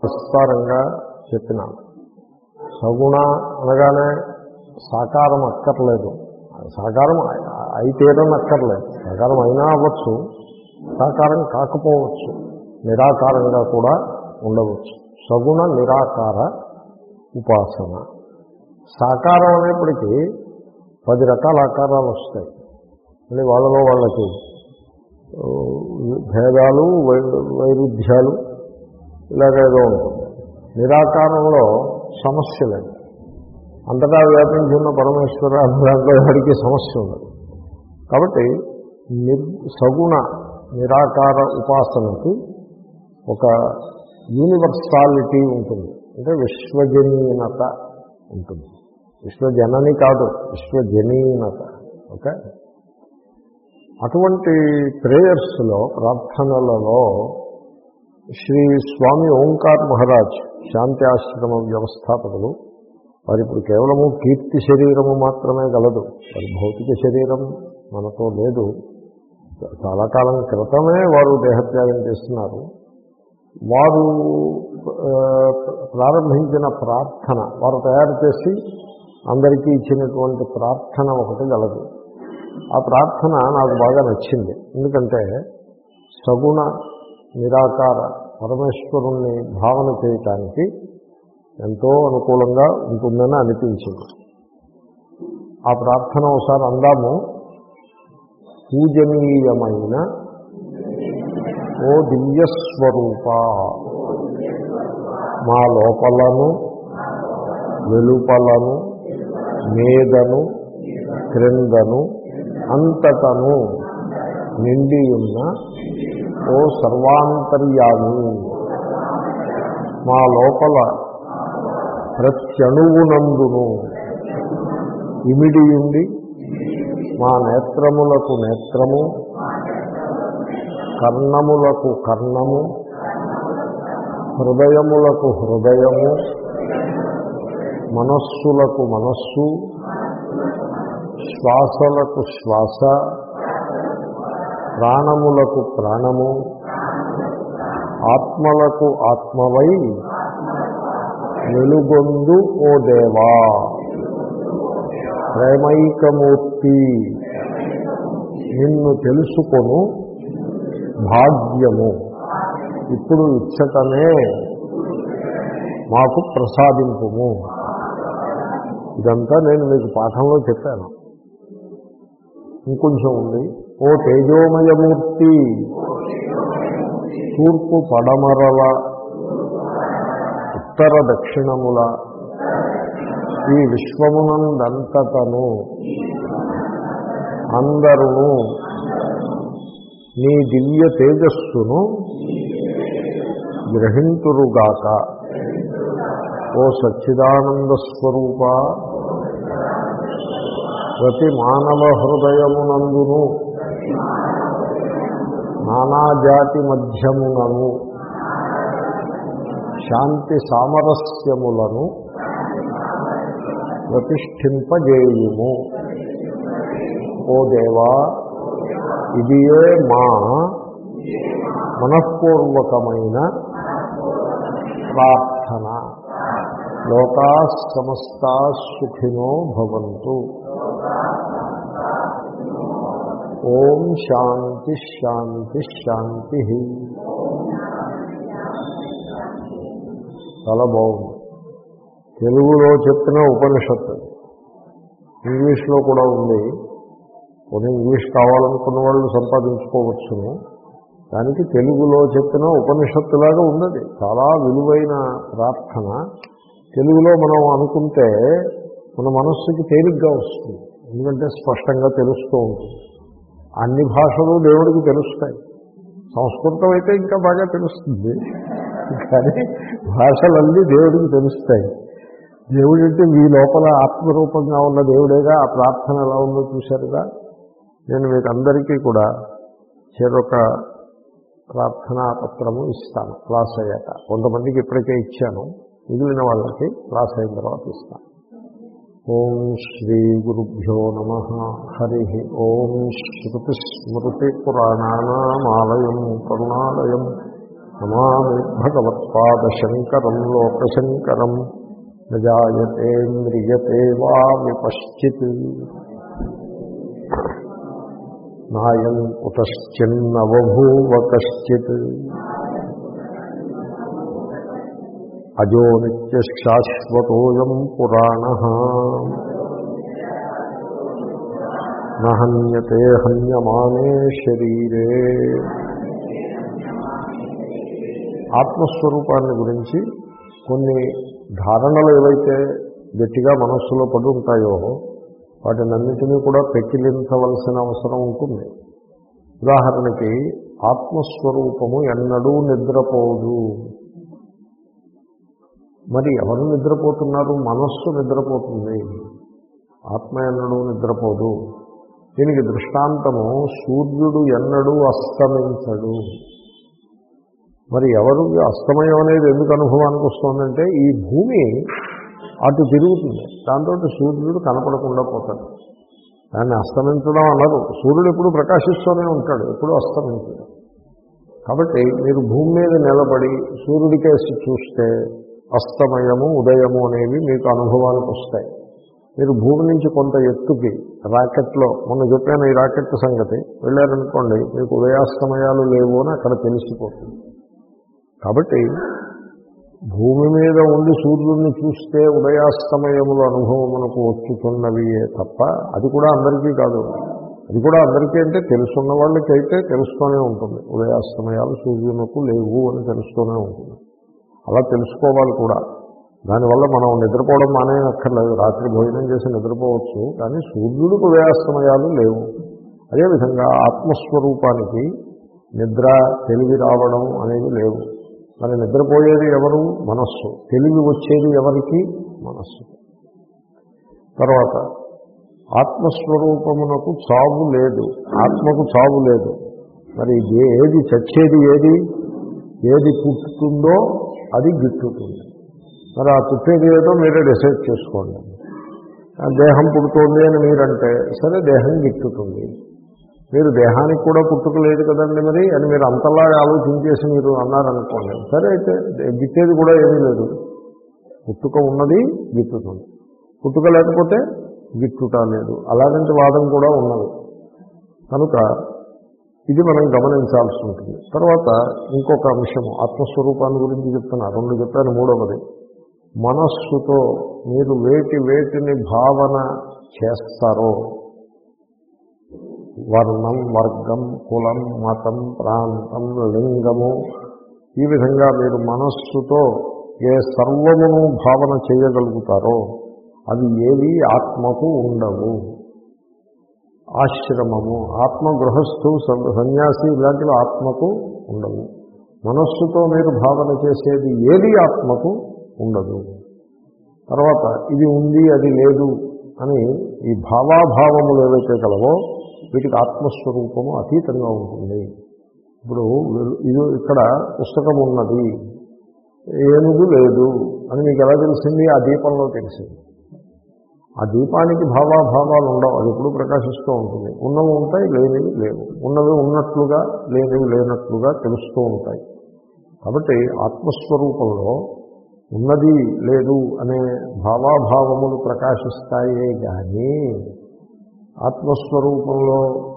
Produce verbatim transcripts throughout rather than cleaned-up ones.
విస్తారంగా చెప్పినాను. సగుణ అనగానే సాకారం అక్కర్లేదు, సాకారం అయితేరని అక్కర్లేదు, సాకారం అయినా అవ్వచ్చు, సాకారం కాకపోవచ్చు, నిరాకారంగా కూడా ఉండవచ్చు. సగుణ నిరాకార ఉపాసన. సాకారం అనేప్పటికీ పది రకాల ఆకారాలు వస్తాయి. అంటే వాళ్ళలో వాళ్ళకి భేదాలు వైరుధ్యాలు ఇలాగేదో ఉంటుంది. నిరాకారంలో సమస్య లేదు, అంతటా వ్యాపించి ఉన్న పరమేశ్వర దాంట్లో వాడికి సమస్య ఉండదు. కాబట్టి నిర్ సగుణ నిరాకార ఉపాసనకి ఒక యూనివర్సాలిటీ ఉంటుంది, అంటే విశ్వజనీనత ఉంటుంది. విశ్వజనని కాదు, విశ్వజనీనత. ఓకే, అటువంటి ప్రేయర్స్లో, ప్రార్థనలలో శ్రీ స్వామి ఓంకార్ మహారాజ్ శాంతి ఆశ్రమ వ్యవస్థాపకులు వారు ఇప్పుడు కేవలము కీర్తి శరీరము మాత్రమే గలదు, వారి భౌతిక శరీరం మనతో లేదు. చాలా కాలం క్రితమే వారు దేహత్యాగం చేస్తున్నారు. వారు ప్రారంభించిన ప్రార్థన, వారు తయారు చేసి అందరికీ ఇచ్చినటువంటి ప్రార్థన ఒకటి గలదు. ఆ ప్రార్థన నాకు బాగా నచ్చింది. ఎందుకంటే సగుణ నిరాకార పరమేశ్వరుణ్ణి భావన చేయటానికి ఎంతో అనుకూలంగా ఉంటుందని అనిపించింది. ఆ ప్రార్థన ఒకసారి అందాము. పూజనీయమైన ఓ దివ్యస్వరూప, మా లోపలను వెలుపలను మేదను క్రిందను అంతటను నిండియున్న ఓ సర్వాంతర్యామి, మా లోపల ప్రత్యణువునందును ఇమిడియుండి మా నేత్రములకు నేత్రము, కర్ణములకు కర్ణము, హృదయములకు హృదయము, మనస్సులకు మనస్సు, శ్వాసలకు శ్వాస, ప్రాణములకు ప్రాణము, ఆత్మలకు ఆత్మవై వెలుగొందు ఓ దేవా, ప్రేమైకమూర్తి, నిన్ను తెలుసుకొను భాగ్యము ఇప్పుడు ఇచ్చటనే మాకు ప్రసాదింపుము. ఇదంతా నేను మీకు పాఠంలో చెప్పాను. ఇంకొంచెం ఉంది. ఓ తేజోమయమూర్తి, తూర్పు పడమరల ఉత్తర దక్షిణముల ఈ విశ్వమునందంతటను అందరును నీ దివ్య తేజస్సును గ్రహింతురుగాక. ఓ సచ్చిదానంద స్వరూప, ప్రతి మానవ హృదయమునందును నానాజాతి మధ్యమునను శాంతి సామరస్యములను ప్రతిష్ఠింపజేయుము. ఓ దేవా, ఇదియే మా మనఃపూర్వకమైన ప్రార్థన. లోకా సమస్తా సుఖినో భవంతు. ఓం శాంతి శాంతి శాంతి. చాలా బాగుంది. తెలుగులో చెప్పిన ఉపనిషత్తు ఇంగ్లీష్లో కూడా ఉంది. కొన్ని ఇంగ్లీష్ కావాలనుకున్న వాళ్ళు సంపాదించుకోవచ్చును. దానికి తెలుగులో చెప్పిన ఉపనిషత్తులాగా ఉన్నది. చాలా విలువైన ప్రార్థన. తెలుగులో మనం అనుకుంటే మన మనస్సుకి తేలిగ్గా వస్తుంది, ఎందుకంటే స్పష్టంగా తెలుస్తూ ఉంటుంది. అన్ని భాషలు దేవుడికి తెలుస్తాయి. సంస్కృతం అయితే ఇంకా బాగా తెలుస్తుంది, కానీ భాషలన్నీ దేవుడికి తెలుస్తాయి. దేవుడు అంటే మీ లోపల ఆత్మరూపంగా ఉన్న దేవుడేగా. ఆ ప్రార్థన ఎలా ఉందో చూశారుగా. నేను మీకు అందరికీ కూడా చెరొక ప్రార్థనా పత్రము ఇస్తాను క్లాస్ అయ్యాక. కొంతమందికి ఇప్పటికే ఇచ్చాను, మిగిలిన వాళ్ళకి క్లాస్ అయిన తర్వాత ఇస్తాను. ఓం శ్రీ గురుభ్యో నమః. హరి ఓం. శ్రుతి స్మృతి పురాణానామాలయం కరుణాలయం నమామి భగవత్పాదశంకరం లోకశంకరం నజాయతే మ్రియతే వా విపశ్చిత్ నాయం కుతశ్చిన్నవభూవ కశ్చిత్ అజో నిత్యశాశ్వతోయం పురాణః నహన్యతే హన్యమానే శరీరే. ఆత్మస్వరూపాన్ని గురించి కొన్ని ధారణలు ఏవైతే గట్టిగా మనస్సులో పడి ఉంటాయో వాటినన్నిటినీ కూడా పెకిలించవలసిన అవసరం ఉంటుంది. ఉదాహరణకి ఆత్మస్వరూపము ఎన్నడూ నిద్రపోదు. మరి ఎవరు నిద్రపోతున్నారు? మనస్సు నిద్రపోతుంది, ఆత్మ ఎన్నడూ నిద్రపోదు. దీనికి దృష్టాంతము సూర్యుడు ఎన్నడూ అస్తమించడు. మరి ఎవరు అస్తమయం అనేది ఎందుకు అనుభవానికి వస్తుందంటే ఈ భూమి అటు తిరుగుతుంది, దాంతో సూర్యుడు కనపడకుండా పోతాడు. దాన్ని అస్తమించడం అన్నారు. సూర్యుడు ఎప్పుడు ప్రకాశిస్తూనే ఉంటాడు, ఎప్పుడూ అస్తమించడు. కాబట్టి మీరు భూమి మీద నిలబడి సూర్యుడికేసి చూస్తే అస్తమయము ఉదయము అనేవి మీకు అనుభవానికి వస్తాయి. మీరు భూమి నుంచి కొంత ఎత్తుకి రాకెట్లో, మొన్న చెప్పాను ఈ రాకెట్ సంగతి, వెళ్ళారనుకోండి మీకు ఉదయాస్తమయాలు లేవు అని అక్కడ తెలిసిపోతుంది. కాబట్టి భూమి మీద ఉండి సూర్యుడిని చూస్తే ఉదయాస్తమయములు అనుభవమునకు వచ్చుతున్నవియే తప్ప అది కూడా అందరికీ కాదు. అది కూడా అందరికీ అంటే తెలుసున్న వాళ్ళకైతే తెలుస్తూనే ఉంటుంది, ఉదయాస్తమయాలు సూర్యునకు లేవు అని తెలుస్తూనే ఉంటుంది. అలా తెలుసుకోవాలి కూడా. దానివల్ల మనం నిద్రపోవడం మానేయక్కర్లేదు, రాత్రి భోజనం చేసి నిద్రపోవచ్చు, కానీ సూర్యుడికి ఉదయాస్తమయాలు లేవు. అదేవిధంగా ఆత్మస్వరూపానికి నిద్ర తెలివి రావడం అనేది లేవు. మరి నిద్రపోయేది ఎవరు? మనస్సు. తెలివి వచ్చేది ఎవరికి? మనస్సు. తర్వాత ఆత్మస్వరూపమునకు చావు లేదు, ఆత్మకు చావు లేదు. మరి ఏది చచ్చేది ఏది? ఏది పుట్టుతుందో అది గిట్టుతుంది. మరి ఆ పుట్టేది ఏదో మీరే డిసైడ్ చేసుకోండి. దేహం పుడుతోంది అని మీరంటే సరే దేహం గిట్టుతుంది. మీరు దేహానికి కూడా పుట్టుక లేదు కదండి మరి అని మీరు అంతలా ఆలోచించేసి మీరు అన్నారనుకోండి, సరే అయితే గిట్టేది కూడా ఏమీ లేదు. పుట్టుక ఉన్నది, గిట్టుతుంది. పుట్టుక లేకపోతే గిట్టుట లేదు. అలాంటి వాదం కూడా ఉన్నది. కనుక ఇది మనం గమనించాల్సి ఉంటుంది. తర్వాత ఇంకొక అంశము ఆత్మస్వరూపాన్ని గురించి చెప్తున్నా. రెండు చెప్పాను. మూడవది, మనస్సుతో మీరు వేటి వేటిని భావన చేస్తారో, వర్ణం, వర్గం, కులం, మతం, ప్రాంతం, లింగము, ఈ విధంగా మీరు మనస్సుతో ఏ సర్వమును భావన చేయగలుగుతారో అవి ఏవి ఆత్మకు ఉండవు. ఆశ్రమము, ఆత్మ, గృహస్థు, సన్యాసి ఇలాంటివి ఆత్మకు ఉండవు. మనస్సుతో మీరు భావన చేసేది ఏది ఆత్మకు ఉండదు. తర్వాత ఇది ఉంది అది లేదు అని ఈ భావాభావములు ఏవైతే కలవో వీటికి ఆత్మస్వరూపము అతీతంగా ఉంటుంది. ఇప్పుడు ఇది ఇక్కడ పుస్తకం ఉన్నది, ఏనుగు లేదు అని మీకు ఎలా తెలిసింది? ఆ దీపంలో తెలిసింది. ఆ దీపానికి భావాభావాలు ఉండవు, అది ఎప్పుడు ప్రకాశిస్తూ ఉంటుంది. ఉన్నవి ఉంటాయి, లేనివి లేవు. ఉన్నవి ఉన్నట్లుగా, లేనివి లేనట్లుగా తెలుస్తూ ఉంటాయి. కాబట్టి ఆత్మస్వరూపంలో ఉన్నది లేదు అనే భావాభావములు ప్రకాశిస్తాయే కానీ ఆత్మస్వరూపంలో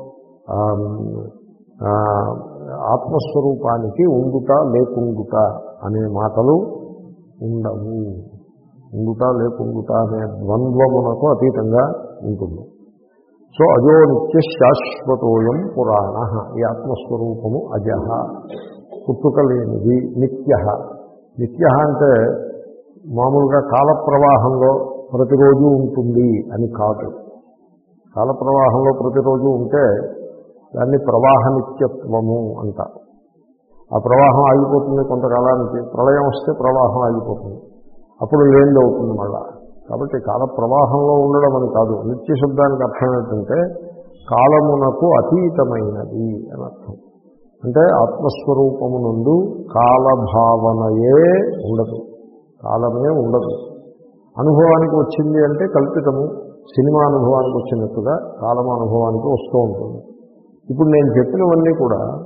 ఆత్మస్వరూపానికి ఉండుట లేకుండుట అనే మాటలు ఉండవు. ఉండుట లేకుండుట అనే ద్వంద్వమునకు అతీతంగా ఉంటుంది. సో అజో నిత్య శాశ్వతోయం పురాణ. ఈ ఆత్మస్వరూపము అజహ, పుట్టుక లేనిది. నిత్య, నిత్య అంటే మామూలుగా కాల ప్రవాహంలో ప్రతిరోజు ఉంటుంది అని కాదు. కాల ప్రవాహంలో ప్రతిరోజు ఉంటే దాన్ని ప్రవాహ నిత్యత్వము అంటారు. ఆ ప్రవాహం ఆగిపోతుంది కొంతకాలానికి, ప్రళయం వస్తే ప్రవాహం ఆగిపోతుంది, అప్పుడు లేనిది అవుతుంది మళ్ళా. కాబట్టి కాల ప్రవాహంలో ఉండడం అని కాదు. నిత్య శబ్దానికి అర్థం ఏంటంటే కాలమునకు అతీతమైనది అని అర్థం. అంటే ఆత్మస్వరూపము నందు కాలభావనయే ఉండదు, కాలమే ఉండదు. అనుభవానికి వచ్చింది అంటే కల్పితము. సినిమా అనుభవానికి వచ్చినట్టుగా కాలం అనుభవానికి వస్తూ ఉంటుంది. ఇప్పుడు నేను చెప్పినవన్నీ కూడా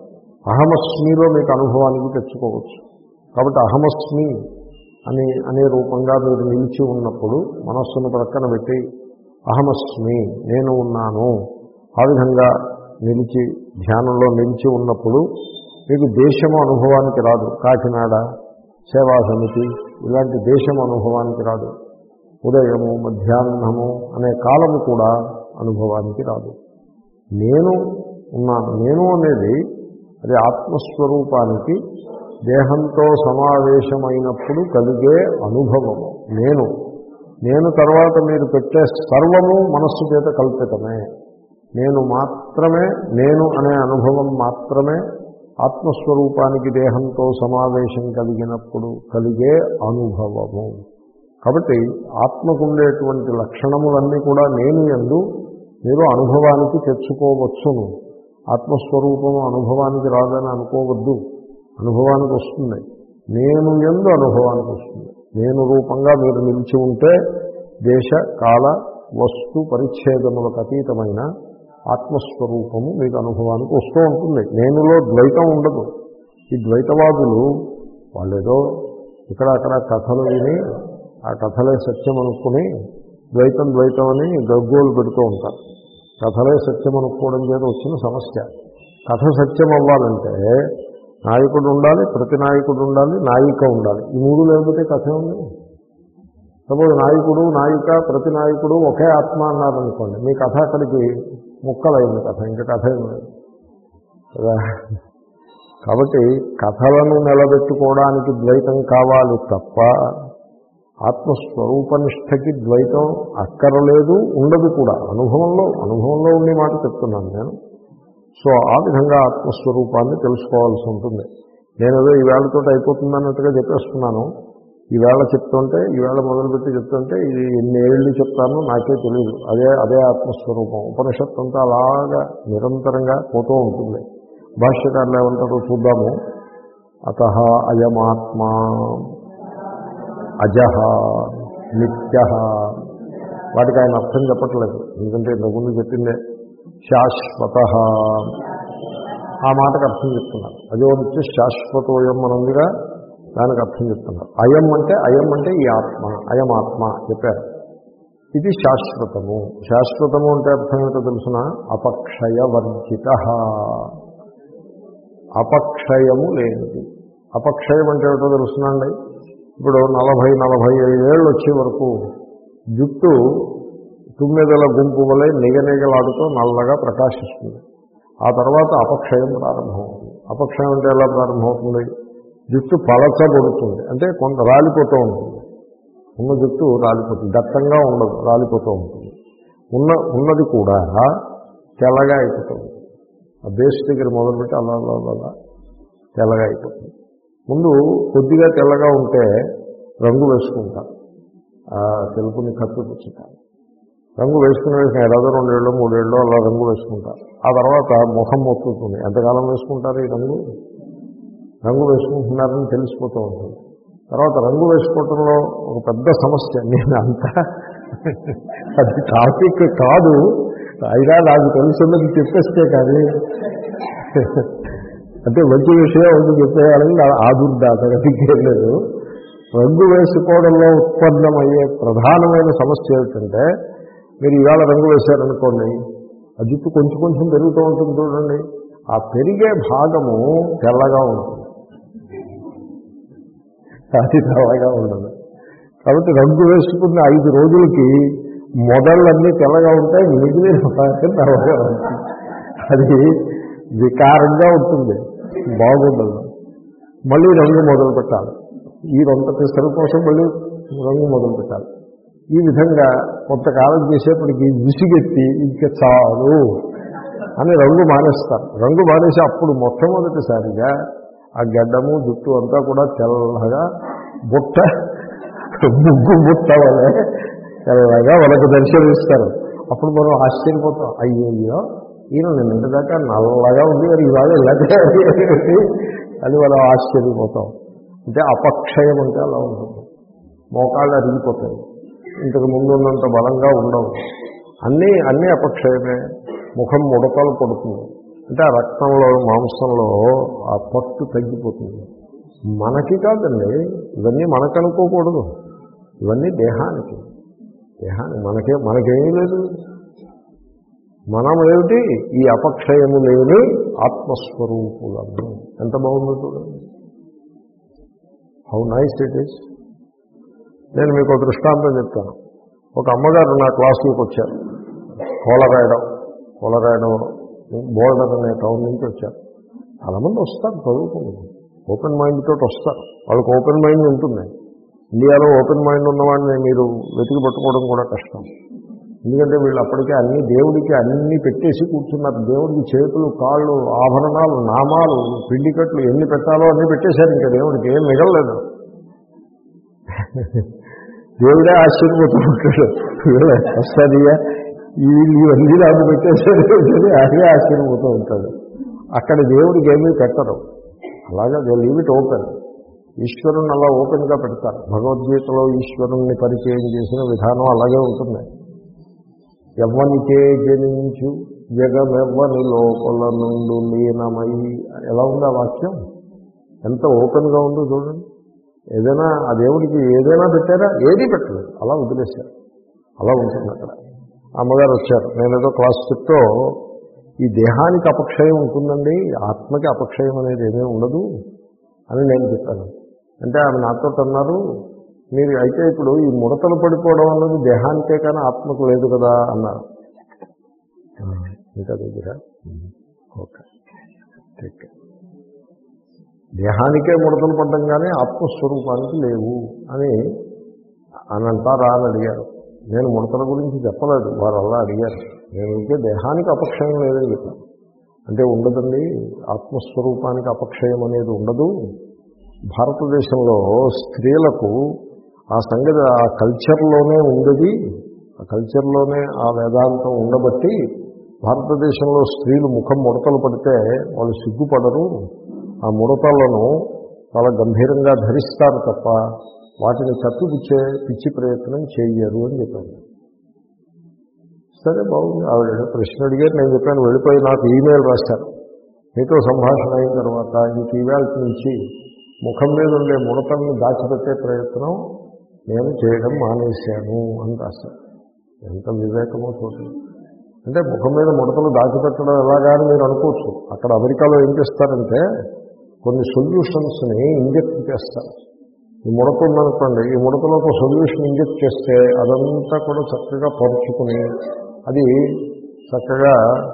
అహమస్మిలో మీకు అనుభవానికి తెచ్చుకోవచ్చు. కాబట్టి అహమస్మి అని అనే రూపంగా మీరు నిలిచి ఉన్నప్పుడు మనస్సును ప్రక్కన పెట్టి అహమస్మి నేను ఉన్నాను ఆ విధంగా నిలిచి ధ్యానంలో నిలిచి ఉన్నప్పుడు మీకు దేశము అనుభవానికి రాదు. కాకినాడ, సేవా సమితి ఇలాంటి దేశం అనుభవానికి రాదు. ఉదయము, మధ్యాహ్నము అనే కాలము కూడా అనుభవానికి రాదు. నేను ఉన్నాను. నేను అనేది అది ఆత్మస్వరూపానికి దేహంతో సమావేశమైనప్పుడు కలిగే అనుభవము. నేను నేను తర్వాత మీరు పెట్టే సర్వము మనస్సు చేత కల్పితమే. నేను మాత్రమే, నేను అనే అనుభవం మాత్రమే ఆత్మస్వరూపానికి దేహంతో సమావేశం కలిగినప్పుడు కలిగే అనుభవము. కాబట్టి ఆత్మకు ఉండేటువంటి లక్షణములన్నీ కూడా నేను యందు మీరు అనుభవానికి తెచ్చుకోవచ్చును. ఆత్మస్వరూపము అనుభవానికి రాదని అనుకోవద్దు. అనుభవానికి వస్తుంది. నేను యందు అనుభవానికి వస్తుంది. నేను రూపంగా మీరు నిలిచి ఉంటే దేశ కాల వస్తు పరిచ్ఛేదములకు అతీతమైన ఆత్మస్వరూపము మీకు అనుభవానికి వస్తూ ఉంటుంది. నేనులో ద్వైతం ఉండదు. ఈ ద్వైతవాదులు వాళ్ళేదో ఇక్కడ అక్కడ కథలు విని ఆ కథలే సత్యం అనుకుని ద్వైతం ద్వైతం అని గగ్గోలు పెడుతూ ఉంటారు. కథలే సత్యం అనుకోవడం చేత వచ్చిన సమస్య. కథ సత్యం అవ్వాలంటే నాయకుడు ఉండాలి, ప్రతి నాయకుడు ఉండాలి, నాయిక ఉండాలి. ఈ మూడు లేకపోతే కథ ఉంది. సపోజ్ నాయకుడు, నాయిక, ప్రతి నాయకుడు ఒకే ఆత్మ అన్నారనుకోండి, మీ కథ అక్కడికి ముక్కలైంది. కథ ఇంకా కథ ఏమి కదా. కాబట్టి కథలను నిలబెట్టుకోవడానికి ద్వైతం కావాలి తప్ప ఆత్మస్వరూపనిష్టకి ద్వైతం అక్కరలేదు, ఉండదు కూడా. అనుభవంలో అనుభవంలో ఉండే మాట చెప్తున్నాను నేను. సో ఆ విధంగా ఆత్మస్వరూపాన్ని తెలుసుకోవాల్సి ఉంటుంది. నేనేదో ఈవేళతో అయిపోతుందన్నట్టుగా చెప్పేస్తున్నాను. ఈవేళ చెప్తుంటే ఈవేళ మొదలుపెట్టి చెప్తుంటే ఇది ఎన్ని ఏళ్ళు చెప్తానో నాకే తెలియదు. అదే అదే ఆత్మస్వరూపం. ఉపనిషత్తు అంతా అలాగా నిరంతరంగా పోతూ ఉంటుంది. భాష్యకారులు ఏమంటారో చూద్దాము. అతః అయమాత్మా అజః నిత్యః. వాటికి ఆయన అర్థం చెప్పట్లేదు, ఎందుకంటే ఇంతకుముందు చెప్పిందే. శాశ్వతః ఆ మాటకు అర్థం చెప్తున్నారు. అజో నిత్య శాశ్వతోయం అనుందిగా దానికి అర్థం చెప్తున్నారు. అయం అంటే అయం అంటే ఈ ఆత్మ, అయం ఆత్మ చెప్పారు. ఇది శాశ్వతము. శాశ్వతము అంటే అర్థం ఏంటో తెలుసిన అపక్షయవర్జిత. అపక్షయము లేనిది. అపక్షయం అంటే ఏమిటో తెలుసునండి. ఇప్పుడు నలభై నలభై ఐదేళ్ళు వచ్చే వరకు జుట్టు తుమ్మెదల గుంపు వలె నిగనిగలాడుతూ నల్లగా ప్రకాశిస్తుంది. ఆ తర్వాత అపక్షయం ప్రారంభమవుతుంది. అపక్షయం అంటే ఎలా ప్రారంభమవుతుంది? జుట్టు పలచబడుతుంది, అంటే కొంత రాలిపోతూ ఉంటుంది. ఉన్న జుట్టు రాలిపోతుంది, దట్టంగా ఉండదు, రాలిపోతూ ఉంటుంది. ఉన్న ఉన్నది కూడా తెల్లగా అయిపోతుంది. ఆ బేస్ దగ్గర మొదలుపెట్టి అలా అలా అలా తెల్లగా అయిపోతుంది. ముందు కొద్దిగా తెల్లగా ఉంటే రంగు వేసుకుంటారు, తెలుపుని కప్పిపుచ్చుతారు. రంగు వేసుకుని వేసిన ఏడాదో రెండేళ్ళు మూడేళ్ళు అలా రంగు వేసుకుంటారు. ఆ తర్వాత ముఖం మొత్తుతుంది. ఎంతకాలం వేసుకుంటారు ఈ రంగు? రంగు వేసుకుంటున్నారని తెలిసిపోతూ ఉంటుంది. తర్వాత రంగు వేసుకోవటంలో ఒక పెద్ద సమస్య. నేను అంతా అది టాపిక్ కాదు, అయినా నాకు తెలుసున్నది చెప్పేస్తే కానీ అంటే మంచి విషయం ఉంది చెప్పేయాలని ఆదుర్దాతగతికేం లేదు. రంగు వేసుకోవడంలో ఉత్పన్నమయ్యే ప్రధానమైన సమస్య ఏమిటంటే, మీరు ఇవాళ రంగు వేశారనుకోండి, ఆ జుట్టు కొంచెం కొంచెం పెరుగుతూ ఉంటుంది చూడండి, ఆ పెరిగే భాగము తెల్లగా ఉంటుంది, అది తెల్లగా ఉండదు. కాబట్టి రంగు వేసుకున్న ఐదు రోజులకి మొదళ్ళన్నీ తెల్లగా ఉంటాయి, మిగిలిన భాగం తెల్లగా ఉంటుంది. అది వికారంగా ఉంటుంది, బాగుండదు. మళ్ళీ రంగు మొదలు పెట్టాలి. ఈ రొంత పిసరు కోసం మళ్ళీ రంగు మొదలు పెట్టాలి. ఈ విధంగా కొంతకాలం చేసేప్పటికి విసిగెత్తి ఇంక చాలు అని రంగు మానేస్తారు. రంగు మానేసి అప్పుడు మొట్టమొదటిసారిగా ఆ గడ్డము జుట్టు అంతా కూడా తెల్లగా బుట్ట ముగ్గు బుట్ట వలె తెల్లగా వాళ్ళకి దర్శనమిస్తారు. అప్పుడు మనం ఆశ్చర్యపోతాం, అయ్యయ్యో ఈయన నిన్నటి దాకా నల్లగా ఉంది, మరి ఇవాళ ఇలాగే అని మనం ఆశ్చర్యపోతాం. అంటే అపక్షయం అంటే అలా ఉంటుంది. మోకాళ్ళు అరిగిపోతాయి, ఇంతకు ముందు ఉన్నంత బలంగా ఉండవు. అన్నీ అన్నీ అపక్షయమే. ముఖం ముడతలు పడుతుంది, అంటే ఆ రక్తంలో మాంసంలో ఆ పట్టు తగ్గిపోతుంది. మనకి కాదండి, ఇవన్నీ మనకనుకోకూడదు, ఇవన్నీ దేహానికి. దేహానికి మనకే మనకేమీ లేదు. మనం ఏమిటి? ఈ అపక్షయము లేని ఆత్మస్వరూపులను. ఎంత బాగుందో చూడండి. How nice it is. నేను మీకు ఒక దృష్టాంతం చెప్తాను. ఒక అమ్మగారు నా క్లాసులకు వచ్చారు. కోలరాయడం కోలరాయడం బోర్డర్ అనే టౌన్ నుంచి వచ్చారు. చాలామంది వస్తారు చదువుకుంటుంది, ఓపెన్ మైండ్ తోటి వస్తారు. వాళ్ళకి ఓపెన్ మైండ్ ఉంటుంది. ఇండియాలో ఓపెన్ మైండ్ ఉన్నవాడిని మీరు వెతికి పట్టుకోవడం కూడా కష్టం. ఎందుకంటే వీళ్ళు అప్పటికే అన్ని దేవుడికి అన్నీ పెట్టేసి కూర్చున్నారు. దేవుడికి చేతులు, కాళ్ళు, ఆభరణాలు, నామాలు, పిండికట్లు ఎన్ని పెట్టాలో అన్నీ పెట్టేశారు. ఇంకా దేవుడికి ఏం మిగలలేదు. దేవుడే ఆశ్చర్యపోతూ ఉంటాడు, వస్తుందిగా వీళ్ళు ఇవన్నీ నాకు పెట్టేశారు, అదే ఆశ్చర్యపోతూ ఉంటాడు. అక్కడ దేవుడికి ఏమీ పెట్టరు. అలాగే దే లీవ్ ఇట్ ఓపెన్. ఈశ్వరుని అలా ఓపెన్గా పెడతారు. భగవద్గీతలో ఈశ్వరుణ్ణి పరిచయం చేసిన విధానం అలాగే ఉంటుంది. ఎవ్వనికే జనించు జగమెవ్వని లోపల నుండు లీనమై. ఎలా ఉంది ఆ వాక్యం? ఎంత ఓపెన్గా ఉందో చూడండి. ఏదైనా ఆ దేవుడికి ఏదైనా పెట్టారా? ఏదీ పెట్టలేదు, అలా వదిలేశారు. అలా ఉంటుంది అక్కడ. అమ్మగారు వచ్చారు. నేనేదో క్లాస్ చెప్తూ ఈ దేహానికి అపక్షయం ఉంటుందండి, ఆత్మకి అపక్షయం అనేది ఏమీ ఉండదు అని నేను చెప్పాను. అంటే ఆమె నాతో అన్నారు, మీరు అయితే ఇప్పుడు ఈ ముడతలు పడిపోవడం అన్నది దేహానికే కానీ ఆత్మకు లేదు కదా అన్నారు. ఇంకా దగ్గర ఓకే, దేహానికే ముడతలు పడ్డం కానీ ఆత్మస్వరూపానికి లేవు అని అని అంటారా అని అడిగారు. నేను ముడతల గురించి చెప్పలేదు, వారు అలా అడిగారు. నేను ఇంకే దేహానికి అపక్షయం లేదని చెప్పాను. అంటే ఉండదండి, ఆత్మస్వరూపానికి అపక్షయం అనేది ఉండదు. భారతదేశంలో స్త్రీలకు ఆ సంగతి ఆ కల్చర్లోనే ఉండేది. ఆ కల్చర్లోనే ఆ వేదాంతం ఉండబట్టి భారతదేశంలో స్త్రీలు ముఖం ముడతలు పడితే వాళ్ళు సిగ్గుపడరు. ఆ ముడతలను చాలా గంభీరంగా ధరిస్తారు తప్ప వాటిని కప్పిపుచ్చే పిచ్చి ప్రయత్నం చేయరు అని చెప్పాను. సరే బాగుంది. ఆవిడ ప్రశ్న అడిగారు, నేను చెప్పాను. వెళ్ళిపోయి నాకు ఈమెయిల్ రాశారు. మీతో సంభాషణ అయిన తర్వాత ఇంక ఈవేళ నుంచి ముఖం మీద ఉండే ముడతల్ని దాచిపెట్టే ప్రయత్నం నేను చేయడం మానేశాను అని రాశారు. ఎంత వివేకమో చూడండి. అంటే ముఖం మీద ముడతలు దాచిపెట్టడం ఎలాగా అని మీరు అనుకోవచ్చు. అక్కడ అమెరికాలో ఏం చేస్తారంటే కొన్ని సొల్యూషన్స్ని ఇంజెక్ట్ చేస్తారు. ఈ ముడత ఉందనుకోండి, ఈ ముడతలో ఒక సొల్యూషన్ ఇంజెక్ట్ చేస్తే అదంతా కూడా చక్కగా పరుచుకుని అది చక్కగా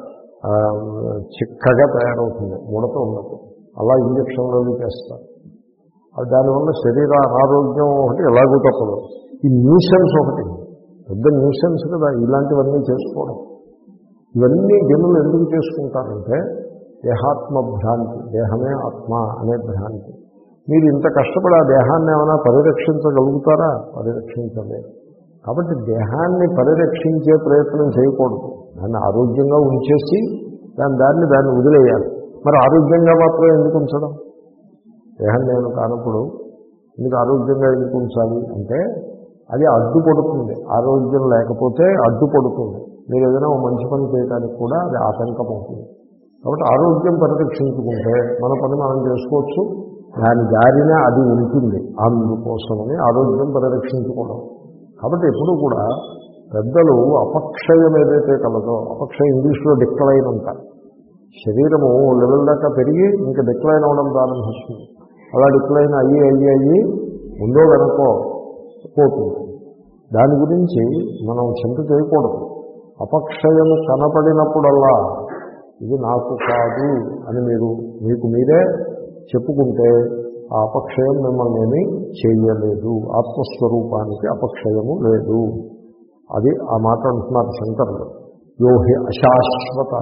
చిక్కగా తయారవుతుంది. ముడత ఉన్నప్పుడు అలా ఇంజక్షన్లు చేస్తారు. అది దానివల్ల శరీర అనారోగ్యం ఒకటి ఎలాగూ తప్పదు. ఈ న్యూసెన్స్ ఒకటి పెద్ద న్యూసెన్స్ కదా ఇలాంటివన్నీ చేసుకోవడం. ఇవన్నీ జనులు ఎందుకు చేసుకుంటారంటే దేహాత్మ భ్రాంతి, దేహమే ఆత్మ అనే భ్రాంతి. మీరు ఇంత కష్టపడి ఆ దేహాన్ని ఏమైనా పరిరక్షించగలుగుతారా? పరిరక్షించలేదు. కాబట్టి దేహాన్ని పరిరక్షించే ప్రయత్నం చేయకూడదు. దాన్ని ఆరోగ్యంగా ఉంచేసి దాని దాన్ని దాన్ని వదిలేయాలి. మరి ఆరోగ్యంగా మాత్రం ఎందుకు ఉంచడం? దేహం నేను కానప్పుడు ఎందుకు ఆరోగ్యంగా ఎందుకు ఉంచాలి అంటే అది అడ్డుపడుతుంది. ఆరోగ్యం లేకపోతే అడ్డుపడుతుంది. మీరు ఏదైనా మంచి పని చేయడానికి కూడా అది ఆటంకం అవుతుంది. కాబట్టి ఆరోగ్యం పరిరక్షించుకుంటే మన పని మనం చేసుకోవచ్చు, దాని దారినే అది ఉంటుంది. అందుకోసమని ఆరోగ్యం పరిరక్షించుకోవడం. కాబట్టి ఎప్పుడు కూడా పెద్దలు అపక్షయం ఏదైతే కలదో, అపక్షయం ఇంగ్లీష్లో డిక్లైన్ అంటారు. శరీరము లెవెల్ దాకా పెరిగి ఇంకా డిక్లైన్ అవ్వడం ప్రారంభిస్తుంది. అలా డిక్లైన్ అయ్యి అయ్యి అయ్యి ఉందో వెనకో పోతుంది. దాని గురించి మనం చింత చేయకూడదు. అపక్షయము కనపడినప్పుడల్లా ఇది నాకు కాదు అని మీరు మీకు మీరే చెప్పుకుంటే ఆ అపక్షయం మిమ్మల్ని ఏమీ చేయలేదు. ఆత్మస్వరూపానికి అపక్షయము లేదు. అది ఆ మాట అంటున్నారు శంకరులు. యోహి అశాశ్వత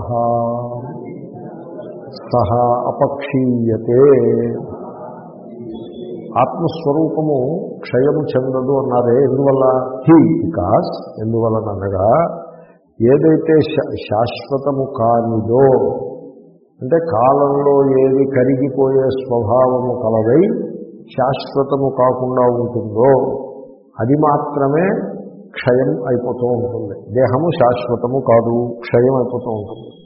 సహ అపక్షీయతే. ఆత్మస్వరూపము క్షయము చెందదు అన్నారే, ఎందువల్ల? హి బికాస్ ఎందువలనగా ఏదైతే శాశ్వతము కానిదో అంటే కాలంలో ఏది కరిగిపోయే స్వభావము కలదై శాశ్వతము కాకుండా ఉంటుందో అది మాత్రమే క్షయం అయిపోతూ ఉంటుంది. దేహము శాశ్వతము కాదు, క్షయం అయిపోతూ ఉంటుంది.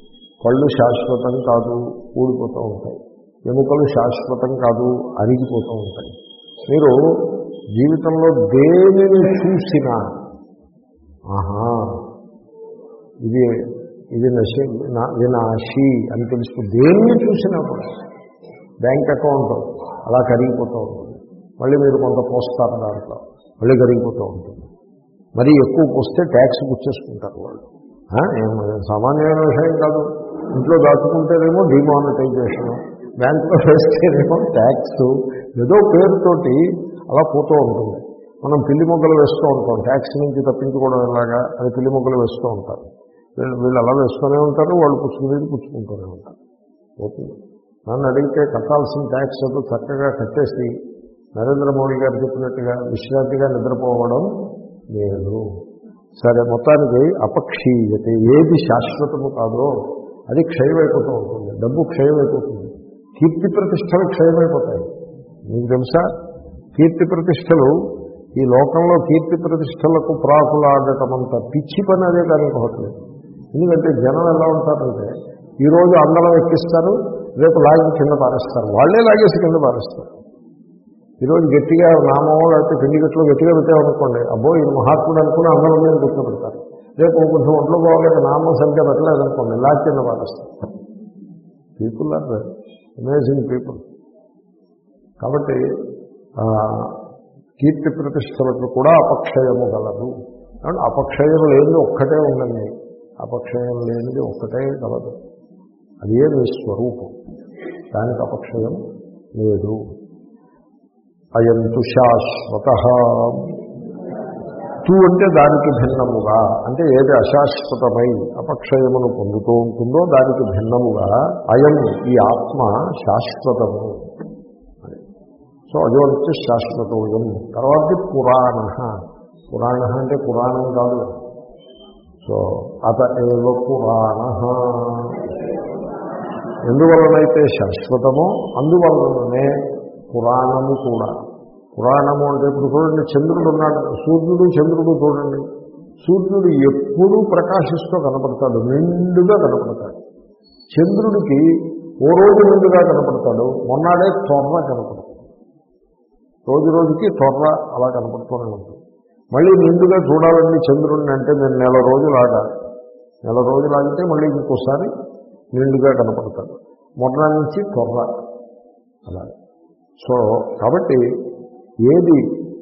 పళ్ళు శాశ్వతం కాదు, ఊడిపోతూ ఉంటాయి. ఎముకలు శాశ్వతం కాదు, అరిగిపోతూ ఉంటాయి. మీరు జీవితంలో దేనిని చూసినా ఆహా ఇది ఇది నశి వినాశి అని తెలుసు. దేన్ని చూసినా కూడా బ్యాంక్ అకౌంట్ అలా కరిగిపోతూ ఉంటుంది. మళ్ళీ మీరు కొంత పోస్తారు, దాంట్లో మళ్ళీ కరిగిపోతూ ఉంటుంది. మరి ఎక్కువ పోస్తే ట్యాక్స్ పుచ్చేసుకుంటారు వాళ్ళు. సామాన్యమైన విషయం కాదు. ఇంట్లో దాచుకుంటేనేమో డిమానిటైజేషన్, బ్యాంకులో వేస్తేనేమో ట్యాక్స్, ఏదో పేరుతోటి అలా పోతూ ఉంటుంది. మనం పిల్లి మొగ్గలు వేస్తూ ఉంటాం, ట్యాక్స్ నుంచి తప్పించుకోవడం ఎలాగా అది పిల్లి మొగ్గలు వేస్తూ ఉంటారు. వీళ్ళు వీళ్ళు అలా వేస్తూనే ఉంటారు, వాళ్ళు పుచ్చుకునేది పుచ్చుకుంటూనే ఉంటారు. పోతుంది. నన్ను అడిగితే కట్టాల్సిన ట్యాక్స్ ఏదో చక్కగా కట్టేసి నరేంద్ర మోడీ గారు చెప్పినట్టుగా విశ్రాంతిగా నిద్రపోవడం లేదు. సరే, మొత్తానికి అపక్షీయత, ఏది శాశ్వతము కాదో అది క్షయమైపోతూ ఉంటుంది. డబ్బు క్షయమైపోతుంది, కీర్తి ప్రతిష్టలు క్షయమైపోతాయి. మీకు తెలుసా, కీర్తి ప్రతిష్టలు ఈ లోకంలో కీర్తి ప్రతిష్టలకు ప్రాకులాడటం అంత పిచ్చి పని అదే కానీ ఇంకొకట్లేదు. ఎందుకంటే జనం ఎలా ఉంటారంటే ఈరోజు అందరం ఎక్కిస్తారు, రేపు లాగి కింద పారేస్తారు, వాళ్ళే లాగేసి కింద పారేస్తారు. ఈరోజు గట్టిగా నామం లేకపోతే పిండి గట్లో గట్టిగా పెట్టామనుకోండి, అబ్బో ఈ మహాత్ముడు అనుకుని అందరం మీద గుర్తుపెడతారు. రేపు కొంచెం ఒంట్లో పోవాలంటే నామం సరిగ్గా పెట్టలేదనుకోండి, లాగి కింద పారేస్తారు. People are amazing people. కాబట్టి కీర్తి ప్రతిష్టలకు కూడా అపక్షయము గలదు. కాబట్టి అపక్షయం లేనిది ఒక్కటే ఉండండి, అపక్షయం లేనిది ఒక్కటే గలదు, అదే మీ స్వరూపం, దానికి అపక్షయం లేదు. అయంతు శాశ్వత, తూ అంటే దానికి భిన్నముగా, అంటే ఏది అశాశ్వతమై అపక్షయమును పొందుతూ ఉంటుందో దానికి భిన్నముగా అయం ఈ ఆత్మ శాశ్వతము. సో అదో వచ్చి శాశ్వతోయం. తర్వాత పురాణ, పురాణ అంటే పురాణం కాదు. సో అత ఏవ పురాణ, ఎందువలనైతే శాశ్వతమో అందువలననే పురాణము కూడా. పురాణము అంటే ఇప్పుడు చూడండి, చంద్రుడు ఉన్నాడు, సూర్యుడు చంద్రుడు చూడండి, సూర్యుడు ఎప్పుడూ ప్రకాశిస్తూ కనపడతాడు, నిండుగా కనపడతాడు. చంద్రుడికి ఓ రోజు నిండుగా కనపడతాడు, మొన్నాడే తొర్ర కనపడతాడు, రోజు రోజుకి తొర్ర అలా కనపడుతూనే ఉంటుంది. మళ్ళీ నిండుగా చూడాలండి చంద్రుడిని అంటే నేను నెల రోజులు ఆగాలి, నెల రోజులు ఆగితే మళ్ళీ ఇంకోసారి నిండుగా కనపడతాడు, మొన్న నుంచి తొర్ర అలా. సో కాబట్టి ఏది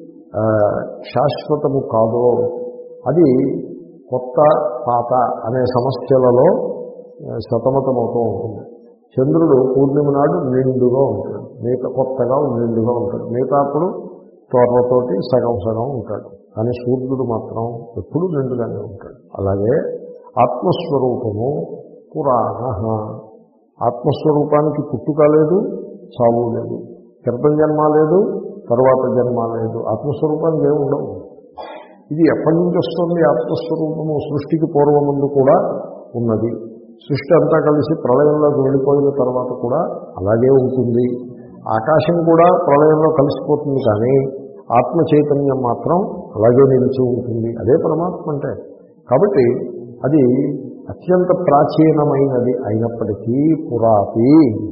శాశ్వతము కాదో అది కొత్త పాత అనే సమస్యలలో సతమతమవుతూ ఉంటుంది. చంద్రుడు పూర్ణిమ నాడు నిండుగా ఉంటాడు, మిగతా కొత్తగా నిండుగా ఉంటాడు, మిగతా అప్పుడు తోర్రతోటి సగం సగం ఉంటాడు. కానీ సూర్యుడు మాత్రం ఎప్పుడూ నిండుగానే ఉంటాడు. అలాగే ఆత్మస్వరూపము పురాణ, ఆత్మస్వరూపానికి పుట్టుక లేదు, చావు లేదు, క్రితం జన్మ లేదు, తర్వాత జన్మ లేదు, ఆత్మస్వరూపానికి ఏమి ఉండవు. ఇది ఎప్పటి నుంచి వస్తుంది? ఆత్మస్వరూపము సృష్టికి పూర్వముందు కూడా ఉన్నది. సృష్టి అంతా కలిసి ప్రళయంలోకి వెళ్ళిపోయిన తర్వాత కూడా అలాగే ఉంటుంది. ఆకాశం కూడా ప్రళయంలో కలిసిపోతుంది, కానీ ఆత్మ చైతన్యం మాత్రం అలాగే నిలిచి ఉంటుంది. అదే పరమాత్మ అంటే. కాబట్టి అది అత్యంత ప్రాచీనమైనది అయినప్పటికీ పురాతి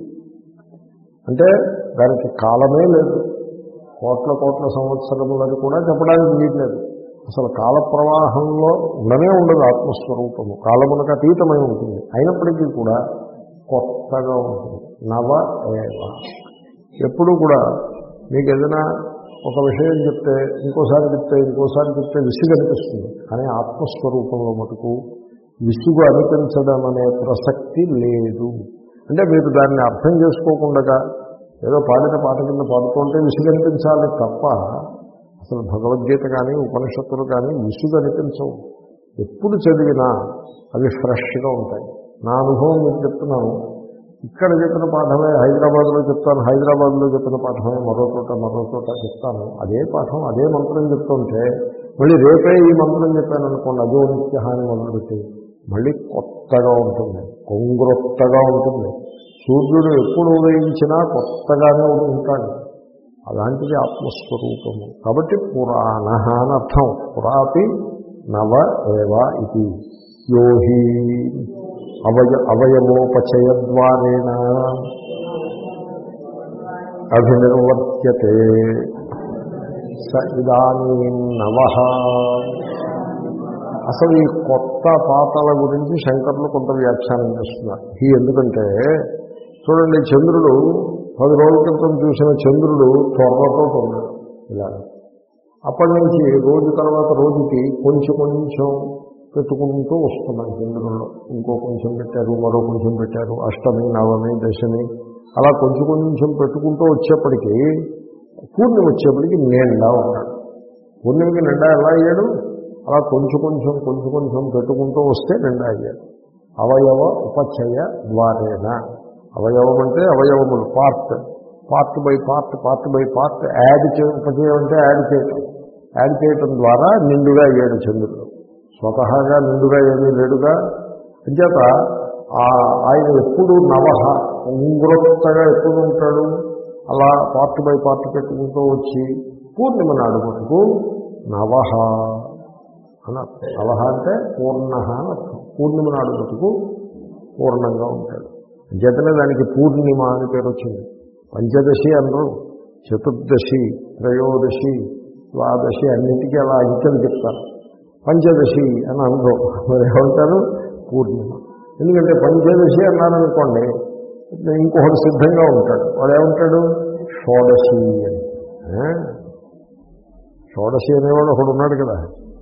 అంటే దానికి కాలమే లేదు, కోట్ల కోట్ల సంవత్సరములని కూడా చెప్పడానికి వీల్లేదు. అసలు కాల ప్రవాహంలో ఉండనే ఉండదు ఆత్మస్వరూపము, కాలమునకు అతీతమై ఉంటుంది. అయినప్పటికీ కూడా కొత్తగా ఉంటుంది. నవ ఏవ, ఎప్పుడు కూడా మీకు ఏదైనా ఒక విషయం చెప్తే ఇంకోసారి చెప్తే ఇంకోసారి చెప్తే విసుగు అనిపిస్తుంది, కానీ ఆత్మస్వరూపంలో మటుకు విసుగు అనిపించడం అనే ప్రసక్తి లేదు. అంటే మీరు దాన్ని అర్థం చేసుకోకుండా ఏదో పాడిన పాట కింద పాడుతుంటే విసుగు అనిపించాలి తప్ప అసలు భగవద్గీత కానీ ఉపనిషత్తులు కానీ విసుగు అనిపించవు. ఎప్పుడు చదివినా అవి ఫ్రెష్గా ఉంటాయి. నా అనుభవం మీకు చెప్తున్నాను. ఇక్కడ చెప్పిన పాఠమే హైదరాబాద్లో చెప్తాను, హైదరాబాద్లో చెప్పిన పాఠమే మరో చోట మరో చోట చెప్తాను. అదే పాఠం అదే మంత్రం చెప్తుంటే మళ్ళీ రేపే ఈ మంత్రం చెప్పాను అనుకోండి, అదో నిత్యహాని మొదలుపెట్టి మళ్ళీ కొత్తగా ఉంటుంది, కొంగ్రొత్తగా ఉంటుంది. సూర్యుడు ఎప్పుడు ఉదయించినా కొత్తగానే ఉంటాడు. అలాంటిది ఆత్మస్వరూపము. కాబట్టి పురాణ అని అర్థం. పురాతి నవ ఏవ ఇది యోహి అవయ అవయవోపచయద్వారేణ అభినిర్వర్త్యతే స ఇదానీం నవః. అసలు ఈ కొత్త పాతల గురించి శంకరులు కొంత వ్యాఖ్యానం చేస్తున్నారు. ఈ ఎందుకంటే చూడండి, చంద్రుడు పది రోజుల క్రితం చూసిన చంద్రుడు త్వరతో ఉన్నాడు ఇలా. అప్పటి నుంచి రోజు తర్వాత రోజుకి కొంచెం కొంచెం పెట్టుకుంటూ వస్తున్నాయి చంద్రుల్లో. ఇంకో కొంచెం పెట్టారు, మరో కొంచెం పెట్టారు, అష్టమి నవమి దశమి అలా కొంచెం కొంచెం పెట్టుకుంటూ వచ్చేప్పటికీ పూర్ణిమ వచ్చేప్పటికి నిండా ఉన్నాడు. పూర్ణిమకి నిండా ఎలా అయ్యాడు? అలా కొంచెం కొంచెం కొంచెం కొంచెం పెట్టుకుంటూ వస్తే నిండా అయ్యాడు. అవయవ ఉపచయ ద్వారేణ. అవయవం అంటే అవయవములు, part part by part part by part add చే ఉపచయం అంటే యాడ్ చేయటం. యాడ్ చేయటం ద్వారా నిండుగా అయ్యాడు చంద్రుడు. స్వతహాగా నిండుగా ఏమీ లేడుగా. అంచేత ఆయన ఎప్పుడు నవహ ఉంగురొత్తగా ఎప్పుడు ఉంటాడు? అలా పార్ట్ బై పార్ట్ పెట్టుకుంటూ వచ్చి పూర్ణిమ నాడు మటుకు నవహ అని అర్థం. నవహ అంటే పూర్ణ అని అర్థం. పూర్ణిమ నాడు మటుకు పూర్ణంగా ఉంటాడు. అంచేతనే దానికి పూర్ణిమ అని పేరు వచ్చింది. పంచదశి అనరు, చతుర్దశి, త్రయోదశి, ద్వాదశి అన్నింటికీ అలా అంకెలు చెప్తారు. పంచదశి అని అనరు, మరి ఏమంటారు? పూర్ణిమ. ఎందుకంటే పంచదశి అన్నారనుకోండి, ఇంకొకటి సిద్ధంగా ఉంటాడు. వాడు ఏమంటాడు? షోడశి అని. షోడశి అనేవాడు ఒకడు ఉన్నాడు కదా,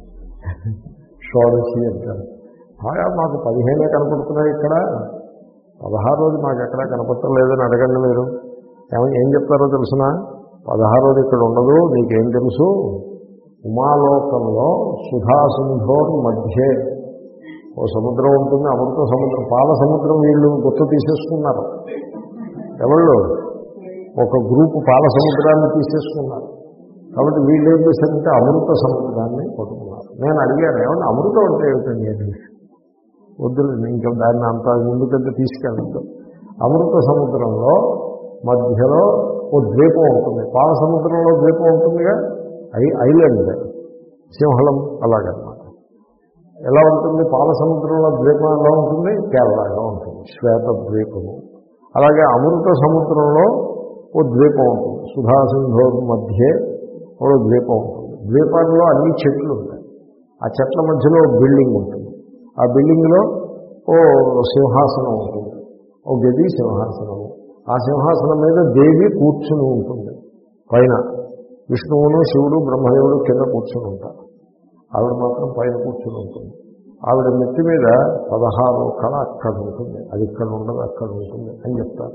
షోడశి అంటారు. బాగా మాకు పదిహేనే కనపడుతున్నాయి, ఇక్కడ పదహారోది మాకు ఎక్కడా కనపడటం లేదని అడగండి మీరు. ఏమని ఏం చెప్తారో తెలుసిన? పదహారోది ఇక్కడ ఉండదు, నీకేం తెలుసు? ఉమాలోకంలో సుధాసింధోర్ మధ్యే ఓ సముద్రం ఉంటుంది, అమృత సముద్రం, పాల సముద్రం. వీళ్ళు గుర్తు తీసేసుకున్నారు. ఎవళ్ళు? ఒక గ్రూపు పాల సముద్రాన్ని తీసేసుకున్నారు. కాబట్టి వీళ్ళు ఏం చేశారంటే అమృత సముద్రాన్ని పట్టుకున్నారు. నేను అడిగాను, ఏమన్నా అమృతం అంటే ఏమిటండి అని. వద్దులు, ఇంకా దాన్ని అంత ముందుకంటే తీసుకెళ్ళదు. అమృత సముద్రంలో మధ్యలో ఓ ద్వీపం ఉంటుంది. పాల సముద్రంలో ద్వీపం ఉంటుందిగా, ఐ ఐలాండ్ సింహళం అలాగనమాట. ఎలా ఉంటుంది? పాల సముద్రంలో ద్వీపం ఎలా ఉంటుంది? కేరళగా ఉంటుంది, శ్వేత ద్వీపము. అలాగే అమృత సముద్రంలో ఓ ద్వీపం ఉంటుంది, సుధాసింధో మధ్య ఓ ద్వీపం ఉంటుంది. ద్వీపాల్లో అన్ని చెట్లు ఉంటాయి. ఆ చెట్ల మధ్యలో బిల్డింగ్ ఉంటుంది. ఆ బిల్డింగ్లో ఓ సింహాసనం ఉంటుంది, ఓ గది సింహాసనము. ఆ సింహాసనం మీద దేవి కూర్చుని ఉంటుంది. పైన విష్ణువును, శివుడు, బ్రహ్మదేవుడు కింద కూర్చుని ఉంటారు. ఆవిడ మాత్రం పైన కూర్చుని ఉంటుంది. ఆవిడ నెత్తి మీద పదహారు కళ అక్కడ ఉంటుంది, అది ఇక్కడ ఉండదు, అక్కడ ఉంటుంది అని చెప్తారు.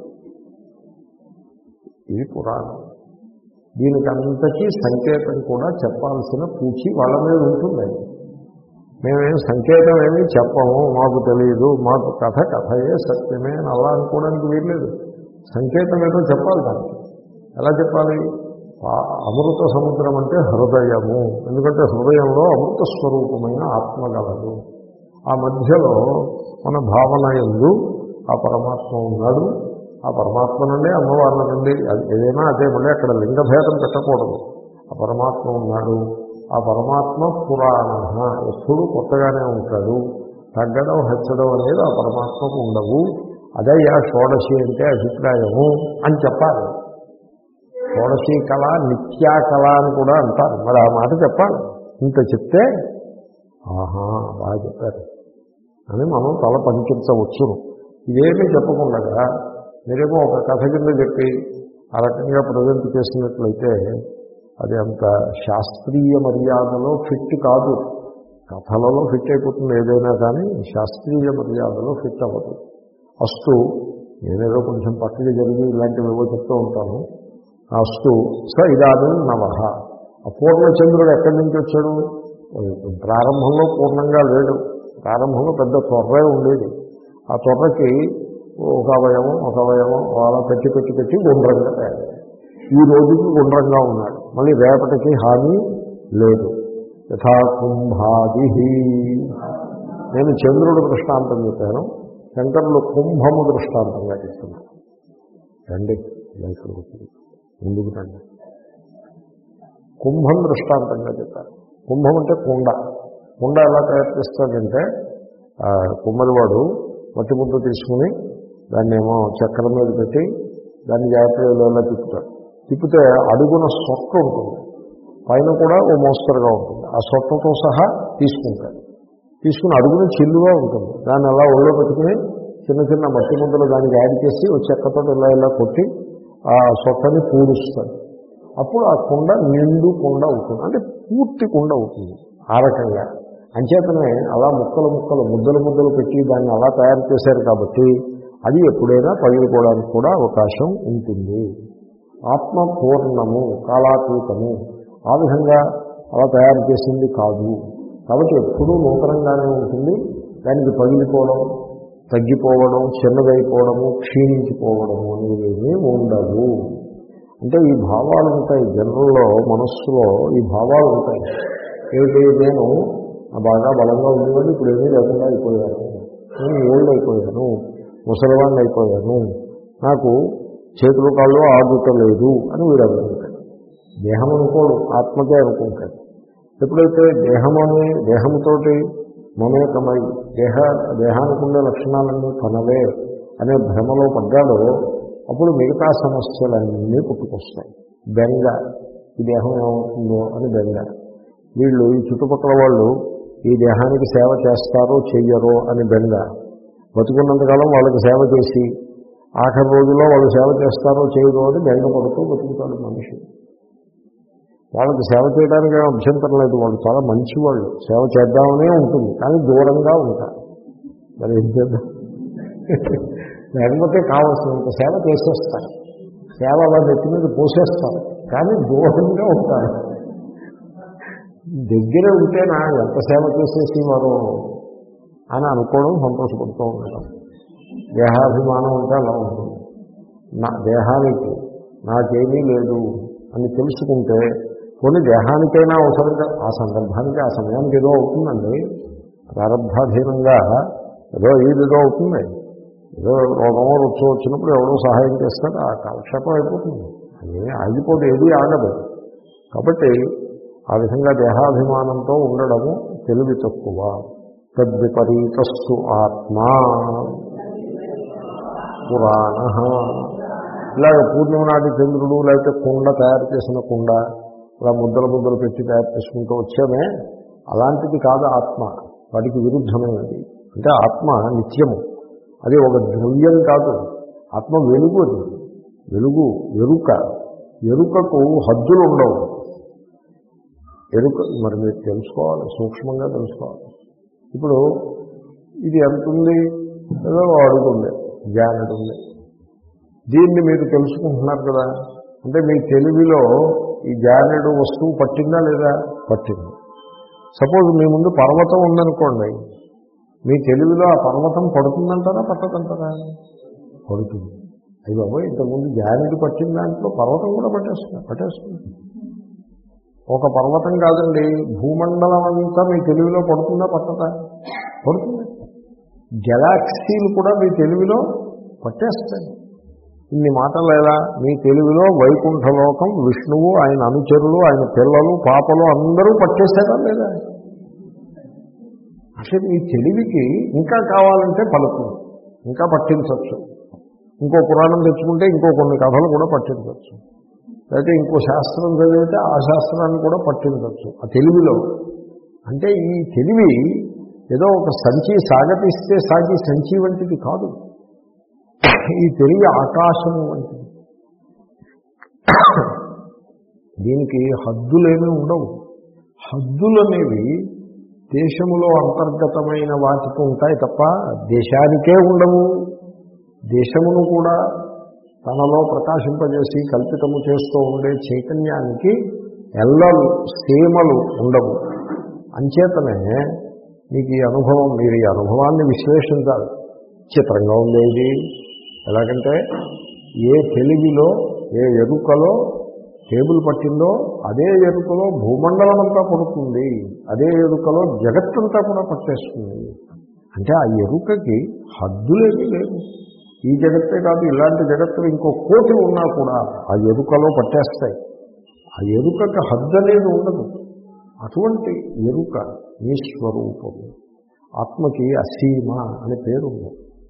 ఇది పురాణం. దీనికంతకీ సంకేతం కూడా చెప్పాల్సిన పూచి వాళ్ళ మీద ఉంటుంది. మేమేం సంకేతం ఏమీ చెప్పము, మాకు తెలియదు, మాకు కథ కథయే సత్యమే అని అలా అనుకోవడానికి వీల్లేదు. సంకేతం ఏదో చెప్పాలి. దానికి ఎలా చెప్పాలి? అమృత సముద్రం అంటే హృదయము. ఎందుకంటే హృదయంలో అమృత స్వరూపమైన ఆత్మ గలదు. ఆ మధ్యలో మన భావన యందు ఆ పరమాత్మ ఉన్నాడు. ఆ పరమాత్మ నుండి అమ్మవార్ల నుండి అది ఏదైనా అదే, మళ్ళీ అక్కడ లింగభేదం పెట్టకూడదు. ఆ పరమాత్మ ఉన్నాడు. ఆ పరమాత్మ పురాణ, ఎప్పుడూ కొత్తగానే ఉంటాడు. తగ్గడం హెచ్చడం అనేది ఆ పరమాత్మకు ఉండవు. అదయ్యా షోడశి అంటే అభిప్రాయము అని చెప్పాలి. షోడశీ కళ, నిత్యా కళ అని కూడా అంటారు. మరి ఆ మాట చెప్పాలి. ఇంత చెప్తే ఆహా బాగా చెప్పారు అని మనం తల పంకించవచ్చును. ఇదేమీ చెప్పకుండా మీరేమో ఒక కథ కింద చెప్పి ఆ రకంగా ప్రజెంట్ చేసినట్లయితే అది అంత శాస్త్రీయ మర్యాదలో ఫిట్ కాదు. కథలలో ఫిట్ అయిపోతుంది ఏదైనా, కానీ శాస్త్రీయ మర్యాదలో ఫిట్ అవ్వదు. అస్తు నేనేదో కొంచెం పక్కకి జరిగి ఇలాంటివి ఏవో చెప్తూ ఉంటాను. అస్తు స ఇదానీ నవః. ఆ పూర్ణచంద్రుడు ఎక్కడి నుంచి వచ్చాడు? ప్రారంభంలో పూర్ణంగా లేడు. ప్రారంభంలో పెద్ద త్వర్రే ఉండేది. ఆ త్వరకి ఒక అవయవం ఒక అవయవం అలా పెట్టి పెట్టి పెట్టి గుండ్రంగా తయారు. ఈ రోజుకి గుండ్రంగా ఉన్నాడు. మళ్ళీ రేపటికి హాని లేదు. యథా కుంభాది. నేను చంద్రుడు దృష్టాంతం చెప్పాను, శంకరులు కుంభము దృష్టాంతంగా చెప్తున్నారు. రండి లైఫ్ ముందుకు రండి. కుంభం దృష్టాంతంగా చెప్పారు. కుంభం అంటే కుండ. కుండ ఎలా తయారు చేస్తాడంటే కుమ్మరివాడు మట్టి ముద్ద తీసుకుని దాన్ని ఏమో చక్రం మీద పెట్టి దాన్ని జాగ్రత్తగా తిప్పుతాడు. తిప్పితే అడుగున సొట్ట ఉంటుంది, పైన కూడా ఓ మోస్తరుగా ఉంటుంది. ఆ సొట్టతో సహా తీసుకుంటాడు. తీసుకుని అడుగున చిల్లుగా ఉంటుంది. దాన్ని అలా ఒళ్ళో పెట్టుకుని చిన్న చిన్న మట్టి ముద్దలు దానికి యాడ్ చేసి ఓ చెక్కతో ఇలా ఇలా కొట్టి ఆ సొట్టని పూడుస్తాడు. అప్పుడు ఆ కుండ నిండు కుండ అవుతుంది, అంటే పూర్తి కుండ అవుతుంది. ఆ రకంగా అంచేతనే అలా ముక్కలు ముక్కలు ముద్దలు ముద్దలు పెట్టి దాన్ని అలా తయారు చేశారు కాబట్టి అది ఎప్పుడైనా పగిలిపోవడానికి కూడా అవకాశం ఉంటుంది. ఆత్మ పూర్ణము, కాలాతీతము, ఆ విధంగా అలా తయారు చేసింది కాదు. కాబట్టి ఎప్పుడూ నూతనంగానే ఉంటుంది. దానికి పగిలిపోవడం, తగ్గిపోవడం, చిన్నదైపోవడము, క్షీణించిపోవడము అనేవి ఉండవు. అంటే ఈ భావాలు ఉంటాయి జనరల్లో, మనస్సులో ఈ భావాలు ఉంటాయి. ఏమిటి, నేను బాగా బలంగా ఉండేవాడిని, ఇప్పుడు ఏమీ లేకుండా అయిపోయాను, నేను ఓల్డ్ అయిపోయాను, ముసలివాడిని అయిపోయాను, నాకు చేతులు కాళ్ళు ఆగుతలేదు అని వీడు అనుకుంటాడు. దేహం అనుకోడు, ఆత్మకే అనుకుంటాడు. ఎప్పుడైతే దేహం అనే దేహంతోటి మమేకమై దేహ దేహానికి ఉండే లక్షణాలన్నీ కనవే అనే భ్రమలో పడ్డాడో అప్పుడు మిగతా సమస్యలన్నీ పుట్టుకొస్తాయి. బెంగ, ఈ దేహం ఏమవుతుందో అని బెంగ. వీళ్ళు ఈ చుట్టుపక్కల వాళ్ళు ఈ దేహానికి సేవ చేస్తారో చెయ్యరో అని బెంగ. బతుకున్నంతకాలం వాళ్ళకి సేవ చేసి ఆఖరి రోజుల్లో వాళ్ళు సేవ చేస్తారో చేయరో అని బెంగ పడుతూ బతుకుతాడు మనిషి. వాళ్ళకి సేవ చేయడానికి అభ్యంతరం లేదు, వాళ్ళు చాలా మంచివాళ్ళు, సేవ చేద్దామనే ఉంటుంది, కానీ దూరంగా ఉంటారు. మరి ఏం చేద్దాం, లేకపోతే కావాల్సినంత సేవ చేసేస్తారు, సేవ వాళ్ళ ఎత్తి మీద పోసేస్తారు, కానీ దూరంగా ఉంటారు. దగ్గర ఉంటేనా ఎంత సేవ చేసేసి వారు అని అనుకోవడం, సంతోషపడుతూ ఉండడం. దేహాభిమానం అంటే అలా ఉంటుంది. నా దేహానికి నాకేమీ లేదు అని తెలుసుకుంటే కొన్ని దేహానికైనా అవసరంగా ఆ సందర్భానికి ఆ సమయానికి ఏదో అవుతుందండి. ప్రారంభాధీనంగా ఏదో ఏదేదో అవుతుంది. ఏదో రోగమో రుచో వచ్చినప్పుడు ఎవరో సహాయం చేస్తాడు, ఆ కాలక్షేపం అయిపోతుంది. అది ఆగిపోతే ఏది ఆగదు. కాబట్టి ఆ విధంగా దేహాభిమానంతో ఉండడము తెలివి తక్కువ. తద్విపరీతస్సు ఆత్మా పురాణ. ఇలాగ పూర్ణిమ నాటి చంద్రుడు లేకపోతే కుండ తయారు చేసిన కుండ ఇలా ముద్దలు ముద్దలు పెట్టి తయారు చేసుకుంటూ వచ్చామే, అలాంటిది కాదు ఆత్మ. వాటికి విరుద్ధమైనది. అంటే ఆత్మ నిత్యము, అది ఒక ద్రవ్యం కాదు. ఆత్మ వెలుగు, అది వెలుగు, ఎరుక. ఎరుకకు హద్దులు ఉండవు. ఎరుక మరి మీరు తెలుసుకోవాలి, సూక్ష్మంగా తెలుసుకోవాలి. ఇప్పుడు ఇది ఎంత ఉంది, ఏదో అడుగుంది, జానెట్ ఉంది, దీన్ని మీరు తెలుసుకుంటున్నారు కదా. అంటే మీ తెలివిలో ఈ జానెడు వస్తువు పట్టిందా లేదా? పట్టింది. సపోజ్ మీ ముందు పర్వతం ఉందనుకోండి, మీ తెలివిలో ఆ పర్వతం పడుతుందంటారా పట్టదంటారా? పడుతుంది. అయ్యి బాబోయ్, ఇంతకుముందు జానెడు పట్టిన దాంట్లో పర్వతం కూడా పట్టేస్తుంది పట్టేస్తుంది ఒక పర్వతం కాదండి, భూమండలం అంతా మీ తెలివిలో పడుతుందా పట్టదా? పడుతుంది. గెలాక్సీలు కూడా మీ తెలివిలో పట్టేస్తాయి. ఇన్ని మాటలు లేదా? మీ తెలివిలో వైకుంఠలోకం, విష్ణువు, ఆయన అనుచరులు, ఆయన పిల్లలు, పాపలు అందరూ పట్టేశారా లేదా? అసలు మీ తెలివికి ఇంకా కావాలంటే పలుకు, ఇంకా పట్టించవచ్చు. ఇంకో పురాణం తెచ్చుకుంటే ఇంకో కొన్ని కథలు కూడా పట్టించవచ్చు. లేకపోతే ఇంకో శాస్త్రం చదివితే ఆ శాస్త్రాన్ని కూడా పట్టించవచ్చు ఆ తెలివిలో. అంటే ఈ తెలివి ఏదో ఒక సంచి సాగతిస్తే సాగి సంచి వంటిది కాదు. ఈ తెలివి ఆకాశం వంటిది. దీనికి హద్దులేమీ ఉండవు. హద్దులనేవి దేశములో అంతర్గతమైన వాటికి ఉంటాయి తప్ప దేశానికే ఉండవు. దేశమును కూడా తనలో ప్రకాశింపజేసి కల్పితము చేస్తూ ఉండే చైతన్యానికి ఎల్లలు సీమలు ఉండవు. అంచేతనే మీకు ఈ అనుభవం, మీరు ఈ అనుభవాన్ని విశ్లేషించాలి. చిత్రంగా ఉండేది ఎలాగంటే, ఏ తెలివిలో ఏ ఎరుకలో టేబుల్ పట్టిందో అదే ఎరుకలో భూమండలం అంతా పడుతుంది, అదే ఎరుకలో జగత్తంతా కూడా పట్టేస్తుంది. అంటే ఆ ఎరుకకి హద్దులేమీ లేవు. ఈ జగత్తే కాదు, ఇలాంటి జగత్తులు ఇంకో కోటి ఉన్నా కూడా ఆ ఎరుకలో పట్టేస్తాయి. ఆ ఎరుకకి హద్దు అనేది ఉండదు. అటువంటి ఎరుక నీ స్వరూపము. ఆత్మకి అసీమ అనే పేరు ఉంది.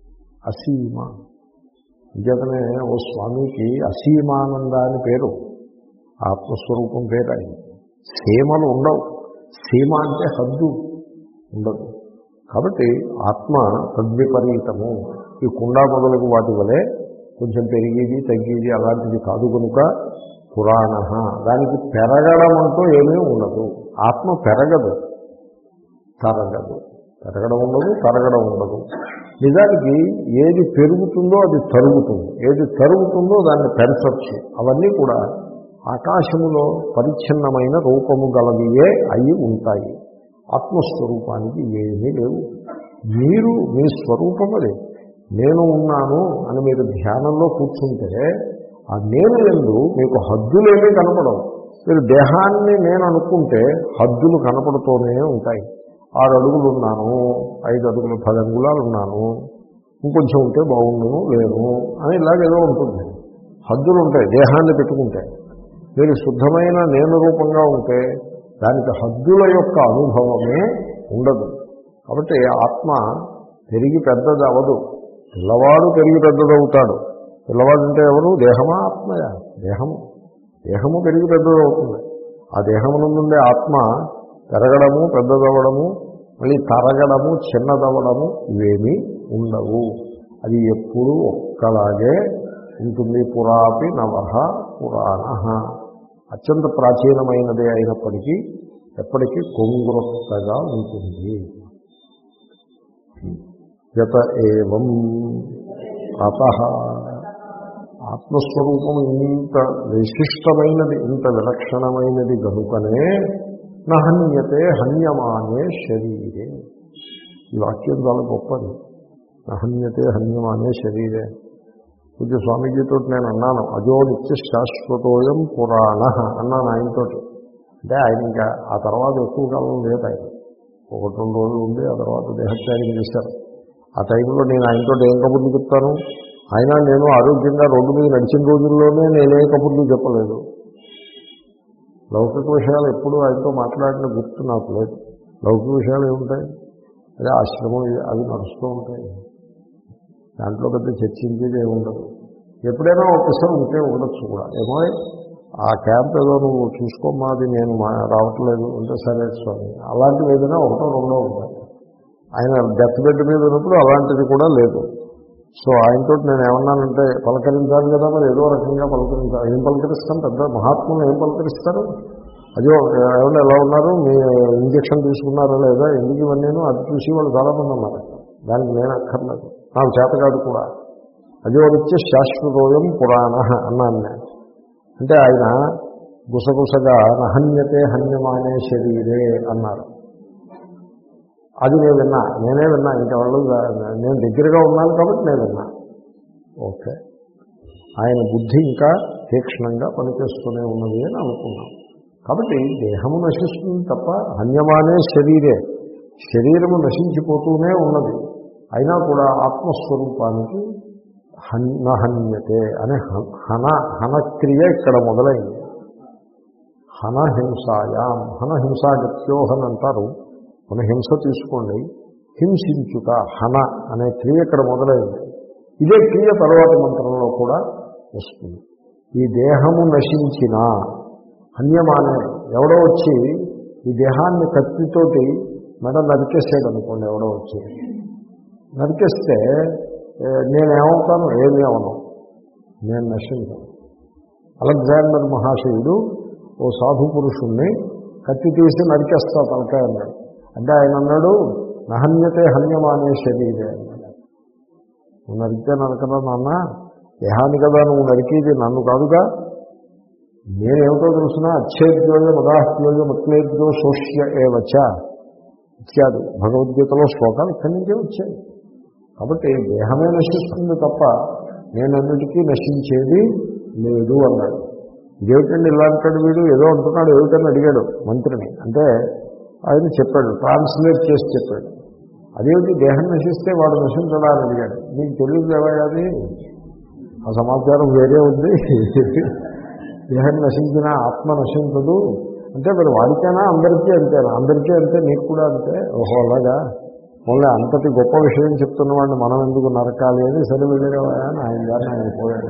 అసీమ. నిజంగానే ఓ స్వామికి అసీమానంద అని పేరు, ఆత్మస్వరూపం పేరు. ఆయన సీమలు ఉండవు. సీమ అంటే హద్దు ఉండదు. కాబట్టి ఆత్మ తద్విపరీతము. ఈ కుండ మొదలగు వాటి వలె కొంచెం పెరిగేది తగ్గేది అలాంటిది కాదు కనుక పురాణ, దానికి పెరగడం అంటూ ఏమీ ఉండదు. ఆత్మ పెరగదు, తరగదు. పెరగడం ఉండదు, తరగడం ఉండదు. నిజానికి ఏది పెరుగుతుందో అది తరుగుతుంది, ఏది తరుగుతుందో దాన్ని పెంచవచ్చు. అవన్నీ కూడా ఆకాశములో పరిచ్ఛిన్నమైన రూపము గలవియే అయి ఉంటాయి. ఆత్మస్వరూపానికి ఏమీ లేవు. మీరు మీ స్వరూపం అది. నేను ఉన్నాను అని మీరు ధ్యానంలో కూర్చుంటే ఆ నేను యందు మీకు హద్దులేమీ కనపడవు. మీరు దేహాన్ని నేను అనుకుంటే హద్దులు కనపడుతూనే ఉంటాయి. ఆరు అడుగులు ఉన్నాను, ఐదు అడుగులు పది అంగుళాలు ఉన్నాను, ఇంకొంచెం ఉంటే బాగుండును లేను అని ఇలాగేదో ఉంటుంది. హద్దులు ఉంటాయి దేహాన్ని పెట్టుకుంటే. మీరు శుద్ధమైన నేను రూపంగా ఉంటే దానికి హద్దుల యొక్క అనుభవమే ఉండదు. కాబట్టి ఆత్మ పెరిగి పెద్దది అవ్వదు. పిల్లవాడు పెరిగి పెద్దదవుతాడు. పిల్లవాడు అంటే ఎవరు? దేహమా ఆత్మయా? దేహము. దేహము పెరిగి పెద్దదవుతుంది. ఆ దేహమునందుండే ఆత్మ పెరగడము, పెద్దదవ్వడము, మళ్ళీ తరగడము, చిన్నదవ్వడము ఇవేమీ ఉండవు. అది ఎప్పుడూ ఒక్కలాగే ఉంటుంది. పురాపి నవః పురాణ. అత్యంత ప్రాచీనమైనదే అయినప్పటికీ ఎప్పటికీ కొంగ్రొత్తగా ఉంటుంది. యత ఏవం అతః ఆత్మస్వరూపం ఇంత విశిష్టమైనది, ఇంత విలక్షణమైనది కనుకనే నహన్యతే హన్యమానే శరీరే. ఈ వాక్యం చాలా గొప్పది. నహన్యతే హన్యమానే శరీరే. పూజ్య స్వామీజీతో నేను అన్నాను, అజో నిత్య శాశ్వతోయం పురాణ అన్నాను ఆయనతో. అంటే ఆయన ఇంకా ఆ తర్వాత ఎక్కువ కాలం లేదు. ఆయన ఒకటి రెండు రోజులు ఉంది, ఆ తర్వాత దేహత్యాగం చేశారు. ఆ టైంలో నేను ఆయనతో ఏం కబుర్లు చెప్తాను? ఆయన నేను ఆరోగ్యంగా రోడ్డు మీద నడిచిన రోజుల్లోనే నేనే కబుర్లు చెప్పలేదు. లౌకిక విషయాలు ఎప్పుడు ఆయనతో మాట్లాడిన గుర్తు నాకు లేదు. లౌకిక విషయాలు ఏముంటాయి? అదే ఆశ్రమం అవి నడుస్తూ ఉంటాయి. దాంట్లో పెద్ద చర్చించేది ఏముండదు. ఎప్పుడైనా ఒకసారి ఉంటే ఉండొచ్చు కూడా. ఏమో ఆ క్యాంప్ ఏదో నువ్వు చూసుకోమ్మా, అది నేను మా రావట్లేదు అంటే సరే స్వామి, అలాంటివి ఏదైనా ఒకటో రెండో ఉంటాయి. ఆయన డెత్ బెడ్ మీద ఉన్నప్పుడు అలాంటిది కూడా లేదు. సో ఆయనతో నేను ఏమన్నానంటే పలకరించాలి కదా, మరి ఏదో రకంగా పలకరించాలి. ఏం పలకరిస్తాను? పెద్ద మహాత్ములు ఏం పలకరిస్తారు? అదే ఏమన్నా ఎలా ఉన్నారు, మీ ఇంజక్షన్ తీసుకున్నారా లేదా, ఎందుకు ఇవన్నీ అది చూసి వాళ్ళు చాలామంది ఉన్నారు. దానికి నేను అక్కర్లేదు, నాకు చేత కాదు కూడా. అదే వచ్చే శాశ్వతోయం పురాణ అన్నాను నేను. అంటే ఆయన గుసగుసగా నహన్యతే హన్యమానే శరీరే అన్నారు. అది నేను విన్నా, నేనే విన్నా. ఇంకా వాళ్ళు నేను దగ్గరగా ఉన్నాను కాబట్టి నేను విన్నా. ఓకే, ఆయన బుద్ధి ఇంకా తీక్షణంగా పనిచేస్తూనే ఉన్నది అని అనుకున్నాం. కాబట్టి దేహము నశిస్తుంది తప్ప హన్యమానే శరీరే, శరీరము నశించిపోతూనే ఉన్నది. అయినా కూడా ఆత్మస్వరూపానికి హన్యతే అనే హన హనక్రియ ఇక్కడ మొదలైంది. హన హింసాయాం, హన హింసాగత్యోహన్ అంటారు. మన హింస తీసుకోండి, హింసించుట హన అనే క్రియ ఇక్కడ మొదలైంది. ఇదే క్రియ తర్వాతి మంత్రంలో కూడా వస్తుంది. ఈ దేహము నశించిన హన్యమానే, ఎవడో వచ్చి ఈ దేహాన్ని కత్తితోటి మెడ నరికేసాడు అనుకోండి, ఎవడో వచ్చి నరికేస్తే నేనేమవుతాను? ఏమీ అవను, నేను నశించాను. అలెగ్జాండర్ మహాశయుడు ఓ సాధు పురుషుణ్ణి కత్తి తీసి నరికేస్తా తలకాయ అన్నాడు. అంటే ఆయన అన్నాడు నహన్యతే హన్యమానే శరీరే అన్నాడు. నువ్వు నరికితే నరకదా నాన్న, దేహాన్ని కదా నువ్వు నరికేది, నన్ను కాదుగా. నేనేమిటో తెలుసిన అచ్ఛేద్యోయ మదాహ్యోయ మత్లేద్యో శోష్య ఏవచ ఇత్యాది భగవద్గీతలో శ్లోకాలు ఇక్కడి నుంచే వచ్చాయి. కాబట్టి దేహమే నశిస్తుంది తప్ప నేనన్నిటికీ నశించేది లేదు అన్నాడు. ఇదేమిటండి ఇలా అంటాడు వీడు, ఏదో అంటున్నాడు ఏమిటని అడిగాడు మంత్రిని. అంటే ఆయన చెప్పాడు, ట్రాన్స్లేట్ చేసి చెప్పాడు. అదేమిటి దేహం నశిస్తే వాడు నశించడా అని అడిగాడు. నీకు తెలియదు ఏమయ్యాది, ఆ సమాచారం వేరే ఉంది. దేహం నశించినా ఆత్మ నశించదు అంటే మరి వాడికైనా అందరికీ అంతేనా? అందరికీ అంతే, నీకు కూడా అంతే. ఓహో అలాగా ఓన్లీ అంతటి గొప్ప విషయం చెప్తున్నవాడిని మనం ఎందుకు నరకాలి అని సరే వెళ్ళేవా అని ఆయన గారిని ఆయన పోయాడు.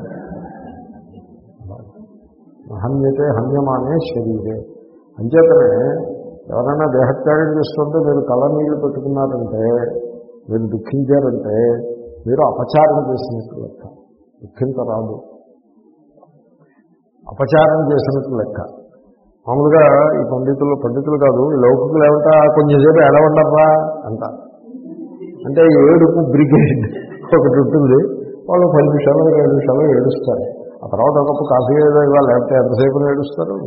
హన్యతే హన్యమానే శరీరే. అంచేతనే ఎవరైనా దేహత్యాగం చేస్తుంటే మీరు కళ్ళనీళ్ళు పెట్టుకున్నారంటే, మీరు దుఃఖించారంటే మీరు అపచారం చేసినట్లు లెక్క. దుఃఖించరాదు, అపచారం చేసినట్లు లెక్క. మామూలుగా ఈ పండితులు పండితులు కాదు ఈ లౌకికులు ఏమంటా కొంచెంసేపు ఎడవండర్రా అంట. అంటే ఏడుపు బ్రిగేడ్ ఒకటి ఉంటుంది, వాళ్ళు పది నిమిషాలు ఏడు నిమిషాలు ఏడుస్తారు. ఆ తర్వాత ఒక కాఫీ ఏదో ఇవాళ లేకపోతే ఎంతసేపు ఏడుస్తారు.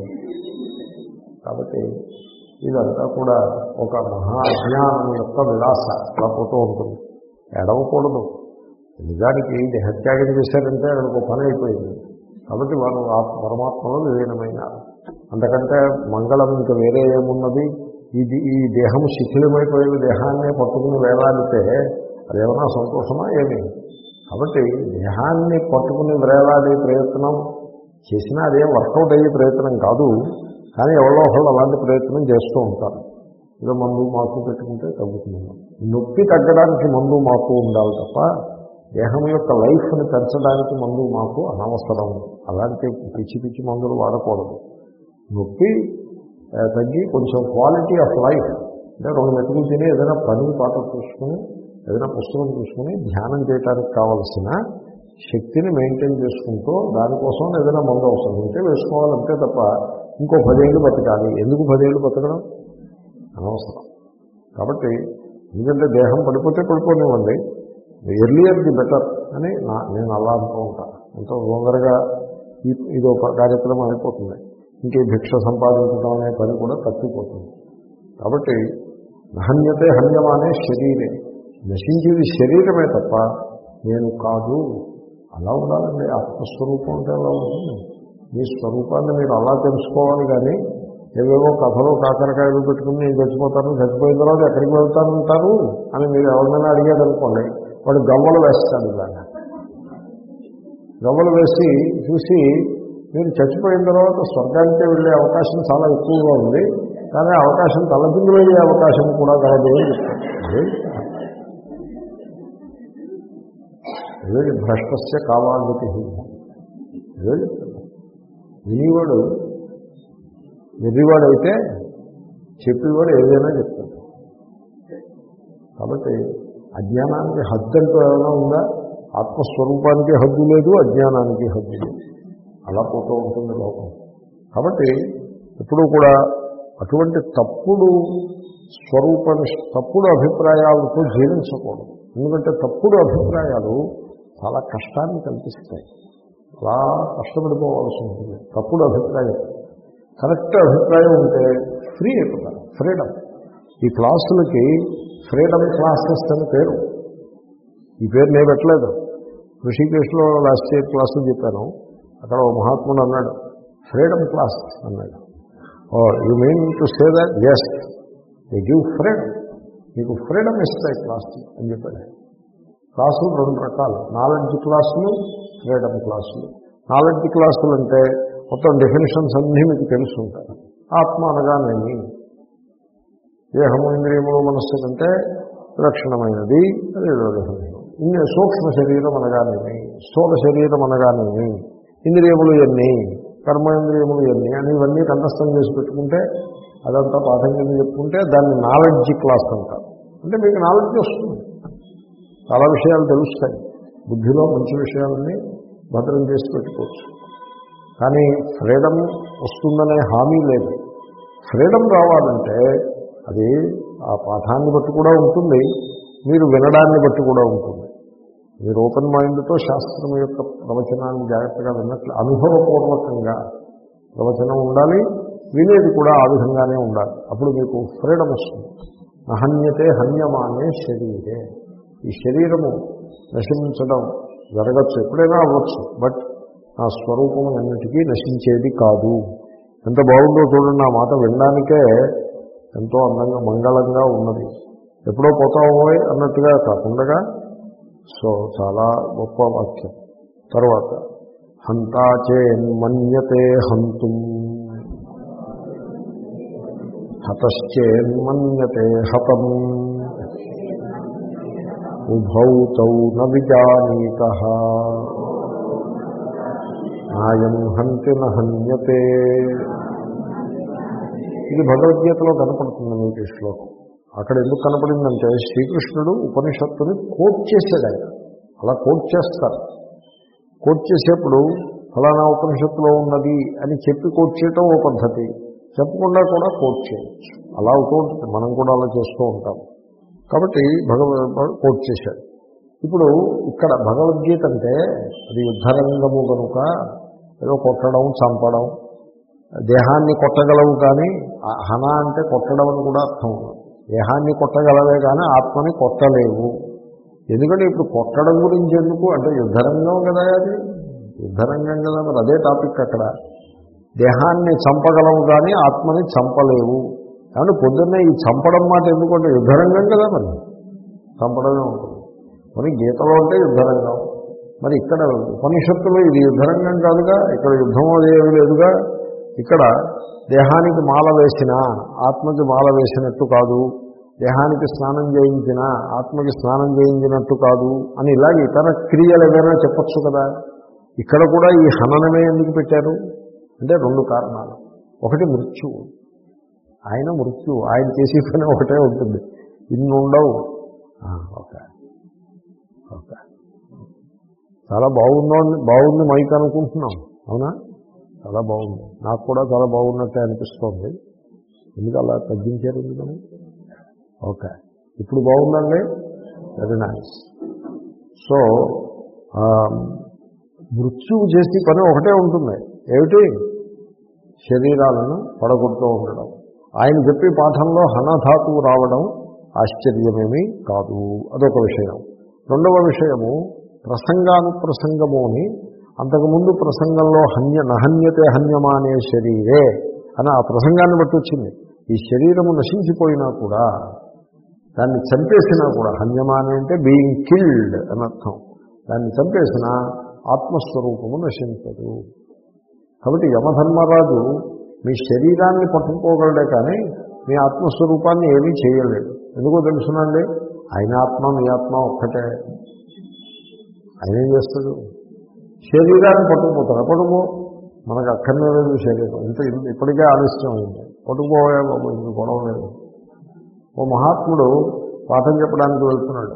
కాబట్టి ఇదంతా కూడా ఒక మహా అజ్ఞానం యొక్క విలాస అలా పోతూ ఉంటుంది. ఎడవకూడదు. నిజానికి దేహత్యాగం చేశారంటే అక్కడికి పని అయిపోయింది. కాబట్టి వారు ఆ పరమాత్మలో విలీనమైనారు. అంతకంటే మంగళం ఇంకా వేరే ఏమున్నది? ఇది ఈ దేహం శిథిలమైపోయిన దేహాన్నే పట్టుకుని వేలాడితే అదేమన్నా సంతోషమా ఏమి? కాబట్టి దేహాన్ని పట్టుకుని వేలాడే ప్రయత్నం చేసినా అదే వర్కౌట్ అయ్యే ప్రయత్నం కాదు. కానీ ఎవరో ఒకళ్ళు అలాంటి ప్రయత్నం చేస్తూ ఉంటారు. ఏదో మందు మాకు పెట్టుకుంటే తగ్గుతుంది. నొప్పి తగ్గడానికి మందు మాకు ఉండాలి తప్ప దేహం యొక్క లైఫ్ని పెంచడానికి మందు మాకు అనవసరం. అలాంటి పిచ్చి పిచ్చి మందులు వాడకూడదు. నొప్పి తగ్గి కొంచెం క్వాలిటీ ఆఫ్ లైఫ్ అంటే రెండు మెతుకులు తిని ఏదైనా పని పాట చూసుకుని ఏదైనా పుస్తకం చూసుకుని ధ్యానం చేయడానికి కావలసిన శక్తిని మెయింటైన్ చేసుకుంటూ దానికోసం ఏదైనా మందు అవసరం ఉంటే వేసుకోవాలంటే తప్ప ఇంకో పదేళ్ళు బతకాలి. ఎందుకు పదేళ్ళు బతకడం? అనవసరం. కాబట్టి ఎందుకంటే దేహం పడిపోతే పడిపోనివ్వండి, ఎర్లియర్ ది బెటర్ అని నా నేను అలా అనుకో ఉంటాను. ఎంతో తొందరగా ఈ ఇదో కార్యక్రమం అయిపోతుంది. ఇంకే భిక్ష సంపాదించడం అనే పని కూడా తప్పిపోతుంది. కాబట్టి నహన్యతే హన్యమానే శరీరే. నశించేది శరీరమే తప్ప నేను కాదు. అలా ఉండాలండి. ఆత్మస్వరూపం అంటే అలా ఉంటుంది. మీ స్వరూపాన్ని మీరు అలా తెలుసుకోవాలి. కానీ ఏవేవో కథలో కాకరకాయలు పెట్టుకుని నేను చచ్చిపోతాను, చచ్చిపోయిన తర్వాత ఎక్కడికి వెళ్తానంటారు అని మీరు ఎవరినైనా అడిగారు అనుకోండి, వాడు గవ్వలు వేస్తాడు. ఇలాగా గవ్వలు వేసి చూసి మీరు చచ్చిపోయిన తర్వాత స్వర్గానికి వెళ్ళే అవకాశం చాలా ఎక్కువగా ఉంది, కానీ అవకాశం తలకిందులు అయ్యే అవకాశం కూడా కలదు అని చెప్తారు. ఏది భ్రష్టస్య కావాలికి ఏదో చెప్తాడు. వినివాడు వెర్రివాడైతే చెప్పేవాడు ఏదైనా చెప్తాడు. కాబట్టి అజ్ఞానానికి హద్దు అంటూ ఏమైనా ఉందా? ఆత్మస్వరూపానికి హద్దు లేదు, అజ్ఞానానికి హద్దు లేదు. అలా పోతూ ఉంటుంది లోకం. కాబట్టి ఎప్పుడూ కూడా అటువంటి తప్పుడు స్వరూప తప్పుడు అభిప్రాయాలతో జీవించకూడదు. ఎందుకంటే తప్పుడు అభిప్రాయాలు చాలా కష్టాన్ని కల్పిస్తాయి. అలా కష్టపడిపోవాల్సి ఉంటుంది. తప్పుడు అభిప్రాయం. కరెక్ట్ అభిప్రాయం ఉంటే ఫ్రీ అయిపోతారు. ఫ్రీడమ్. ఈ క్లాసులకి ఫ్రీడమ్ క్లాసెస్ అని పేరు. ఈ పేరు నేను పెట్టలేదు. ఋషికేశ్లో లాస్ట్ ఇయర్ క్లాసులు చెప్పాను. అక్కడ ఓ మహాత్ముడు అన్నాడు, ఫ్రీడమ్ క్లాస్ అన్నాడు. Oh you mean to say that? Yes, they give freedom. మీకు ఫ్రీడమ్ ఇస్తాయి క్లాసులు అని చెప్పాడు. క్లాసులు రెండు రకాలు, నాలెడ్జ్ క్లాసులు, ఫ్రీడమ్ క్లాసులు. నాలెడ్జ్ క్లాసులు అంటే మొత్తం డెఫినేషన్స్ అన్నీ మీకు తెలుసుంటాయి. ఆత్మ అనగానేమి, దేహము ఇంద్రియములు మనస్సు కంటే లక్షణమైనది అదేదో డెఫినేషన్. ఇన్ని సూక్ష్మ శరీరం అనగానేమి, స్థూల శరీరం అనగానేమి, ఇంద్రియములు ఎన్ని, కర్మేంద్రియములు ఎన్ని అని ఇవన్నీ కంఠస్థం చేసి పెట్టుకుంటే అదంతా పాఠం కింద చెప్పుకుంటే దాన్ని నాలెడ్జ్ క్లాస్ అంటారు. అంటే మీకు నాలెడ్జ్ వస్తుంది, చాలా విషయాలు తెలుస్తాయి. బుద్ధిలో మంచి విషయాలని భద్రం చేసి పెట్టుకోవచ్చు. కానీ ఫ్రీడమ్ వస్తుందనే హామీ లేదు. ఫ్రీడమ్ రావాలంటే అది ఆ పాఠాన్ని బట్టి కూడా ఉంటుంది, మీరు వినడాన్ని బట్టి కూడా ఉంటుంది. మీరు ఓపెన్ మైండ్తో శాస్త్రం యొక్క ప్రవచనాన్ని జాగ్రత్తగా విన్నట్లు అనుభవపూర్వకంగా ప్రవచనం ఉండాలి, వినేది కూడా ఆ విధంగానే ఉండాలి. అప్పుడు మీకు ఫ్రీడమ్ వస్తుంది. నహన్యతే హన్యమానే శరీరే. ఈ శరీరము నశించడం జరగచ్చు, ఎప్పుడైనా అవ్వచ్చు. బట్ నా స్వరూపం అన్నిటికీ నశించేది కాదు. ఎంత బాగుందో చూడండి. ఆ మాట వినడానికే ఎంతో అందంగా మంగళంగా ఉన్నది. ఎప్పుడో పోతావో అన్నట్టుగా కాకుండా సో చాలా గొప్ప వాక్యం. తర్వాత హంతాచేన్మన్యతే హంతుం హతశ్చేన్మన్యతే హతం ఉభౌ తౌ న విజానీతః నాయం హంతి న హన్యతే. ఇది భగవద్గీతలో కనపడుతుంది మీకు ఈ శ్లోకం. అక్కడ ఎందుకు కనపడిందంటే శ్రీకృష్ణుడు ఉపనిషత్తుని కోట్ చేశాడు. ఆయన అలా కోట్ చేస్తారు. కోట్ చేసేప్పుడు ఫలానా ఉపనిషత్తులో ఉన్నది అని చెప్పి కోట్ చేయటం ఓ పద్ధతి, చెప్పకుండా కూడా కోట్ చేయవచ్చు. అలా అవుతూ ఉంటుంది, మనం కూడా అలా చేస్తూ ఉంటాం. కాబట్టి భగవద్ కోట్ చేశాడు. ఇప్పుడు ఇక్కడ భగవద్గీత అంటే అది యుద్ధరంగము కనుక ఏదో కొట్టడం చంపడం, దేహాన్ని కొట్టగలవు కానీ హన అంటే కొట్టడం అని కూడా అర్థం. దేహాన్ని కొట్టగలవే కానీ ఆత్మని కొట్టలేవు. ఎందుకంటే ఇప్పుడు కొట్టడం గురించి ఎందుకు అంటే యుద్ధరంగం కదా, అది యుద్ధరంగం కదా. మరి అదే టాపిక్ అక్కడ. దేహాన్ని చంపగలవు కానీ ఆత్మని చంపలేవు. కాబట్టి పొద్దున్నే ఈ చంపడం మాట ఎందుకంటే యుద్ధరంగం కదా, మరి చంపడమే ఉంటుంది. మరి గీతలో అంటే యుద్ధరంగం, మరి ఇక్కడ ఉపనిషత్తులో ఇది యుద్ధరంగం కాదుగా, ఇక్కడ యుద్ధం అదేమీ లేదుగా. ఇక్కడ దేహానికి మాల వేసినా ఆత్మకి మాల వేసినట్టు కాదు, దేహానికి స్నానం చేయించినా ఆత్మకి స్నానం చేయించినట్టు కాదు అని ఇలాగే ఇతర క్రియలు ఏదైనా చెప్పచ్చు కదా. ఇక్కడ కూడా ఈ హననమే ఎందుకు పెట్టారు అంటే రెండు కారణాలు. ఒకటి మృత్యువు. ఆయన మృత్యువు, ఆయన చేసే పని ఒకటే ఉంటుంది, ఇన్ని ఉండవు. ఓకే ఓకే చాలా బాగుందో బాగుంది మైక్ అనుకుంటున్నాం, అవునా? చాలా బాగుంది, నాకు కూడా చాలా బాగున్నట్టే అనిపిస్తోంది. ఎందుకు అలా తగ్గించారు ఎందుకని? ఓకే, ఇప్పుడు బాగుందండి, వెరీ నైస్. సో మృత్యువు చేసే పని ఒకటే ఉంటుంది, ఏమిటి? శరీరాలను పడగొడుతూ ఉండడం. ఆయన చెప్పే పాఠంలో హనధాతువు రావడం ఆశ్చర్యమేమీ కాదు, అదొక విషయం. రెండవ విషయము ప్రసంగానుప్రసంగము అని అంతకుముందు ప్రసంగంలో హన్య నహన్యతే హన్యమానే శరీరే అని ఆ ప్రసంగాన్ని బట్టి వచ్చింది. ఈ శరీరము నశించిపోయినా కూడా, దాన్ని చంపేసినా కూడా, హన్యమానే అంటే బీయింగ్ కిల్డ్ అని అర్థం, దాన్ని చంపేసినా ఆత్మస్వరూపము నశించదు. కాబట్టి యమధర్మరాజు మీ శరీరాన్ని పట్టుకోగలడే కానీ మీ ఆత్మస్వరూపాన్ని ఏమీ చేయలేడు. ఎందుకో తెలుసునండి, ఆయన ఆత్మ మీ ఆత్మ ఒక్కటే. ఆయన ఏం చేస్తాడు? శరీరాన్ని పట్టుకుపోతాడు. పట్టుకో, మనకు అక్కర్లేదు శరీరం, ఇంత ఇప్పటికే ఆలస్యం అయింది, పట్టుకుపోయా బాబు, ఇంక గొడవ లేదు. ఓ మహాత్ముడు పాఠం చెప్పడానికి వెళ్తున్నాడు,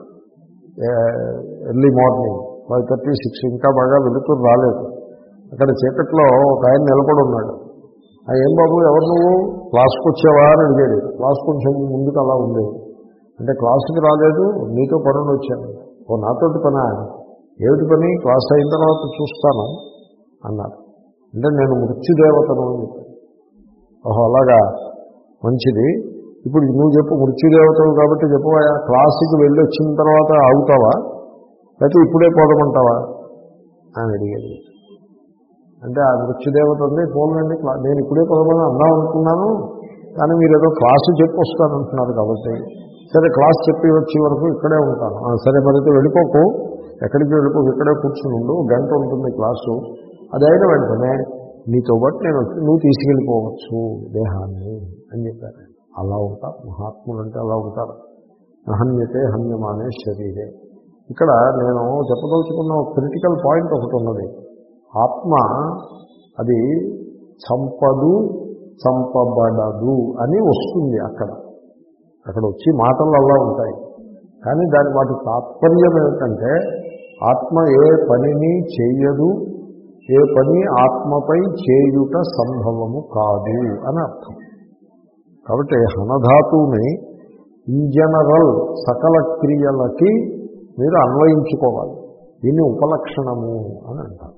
early morning five thirty six ఇంకా బాగా వెలుతురు రాలేదు. అక్కడ చీకట్లో ఒక ఆయన నిలబడి ఉన్నాడు. ఏం బాబు ఎవరు నువ్వు, క్లాస్కి వచ్చావా అని అడిగాడు. క్లాస్ కొంచెం ముందుకు అలా ఉండేది. అంటే క్లాసుకి రాలేదు, నీతో పనులు వచ్చాను. ఓ నాతోటి పని, ఏమిటి పని? క్లాస్ అయిన తర్వాత చూస్తాను అన్నారు. అంటే నేను మృత్యుదేవతను అని చెప్పాను. ఓహో అలాగా, మంచిది. ఇప్పుడు నువ్వు చెప్పు, మృత్యుదేవతలు కాబట్టి చెప్పవా, క్లాసుకి వెళ్ళి వచ్చిన తర్వాత ఆగుతావా లేకపోతే ఇప్పుడే పోదమంటావా అని అడిగేది. అంటే ఆ మృత్యుదేవత ఉంది, పోలండి నేను ఇప్పుడే పోదమని అందాం అనుకున్నాను, కానీ మీరు ఏదో క్లాసు చెప్పి వస్తానంటున్నారు కాబట్టి సరే క్లాస్ చెప్పి వచ్చే వరకు ఇక్కడే ఉంటాను. సరే మరైతే వెళ్ళిపోకు, ఎక్కడికి వెళ్ళిపోకు, ఇక్కడే కూర్చుని ఉండు, గంట ఉంటుంది క్లాసు. అది అయిన వెంటనే నీతో పాటు నేను వచ్చి నువ్వు తీసుకెళ్ళిపోవచ్చు దేహాన్ని అని చెప్పారు. అలా ఉంటారు మహాత్ములు, అంటే అలా ఉంటారు. నహన్యతే హన్యమానే శరీరే. ఇక్కడ నేను చెప్పదలుచుకున్న క్రిటికల్ పాయింట్ ఒకటి ఉన్నది. ఆత్మ అది చంపదు, చంపబడదు అని వస్తుంది అక్కడ. అక్కడ వచ్చి మాటలు అలా ఉంటాయి, కానీ దాని వాటి తాత్పర్యం ఏమిటంటే ఆత్మ ఏ పనిని చేయదు, ఏ పని ఆత్మపై చేయుట సంభవము కాదు అని అర్థం. కాబట్టి హనధాతువుని ఇన్ జనరల్ సకల క్రియలకి మీరు అన్వయించుకోవాలి. దీన్ని ఉపలక్షణము అని అంటారు.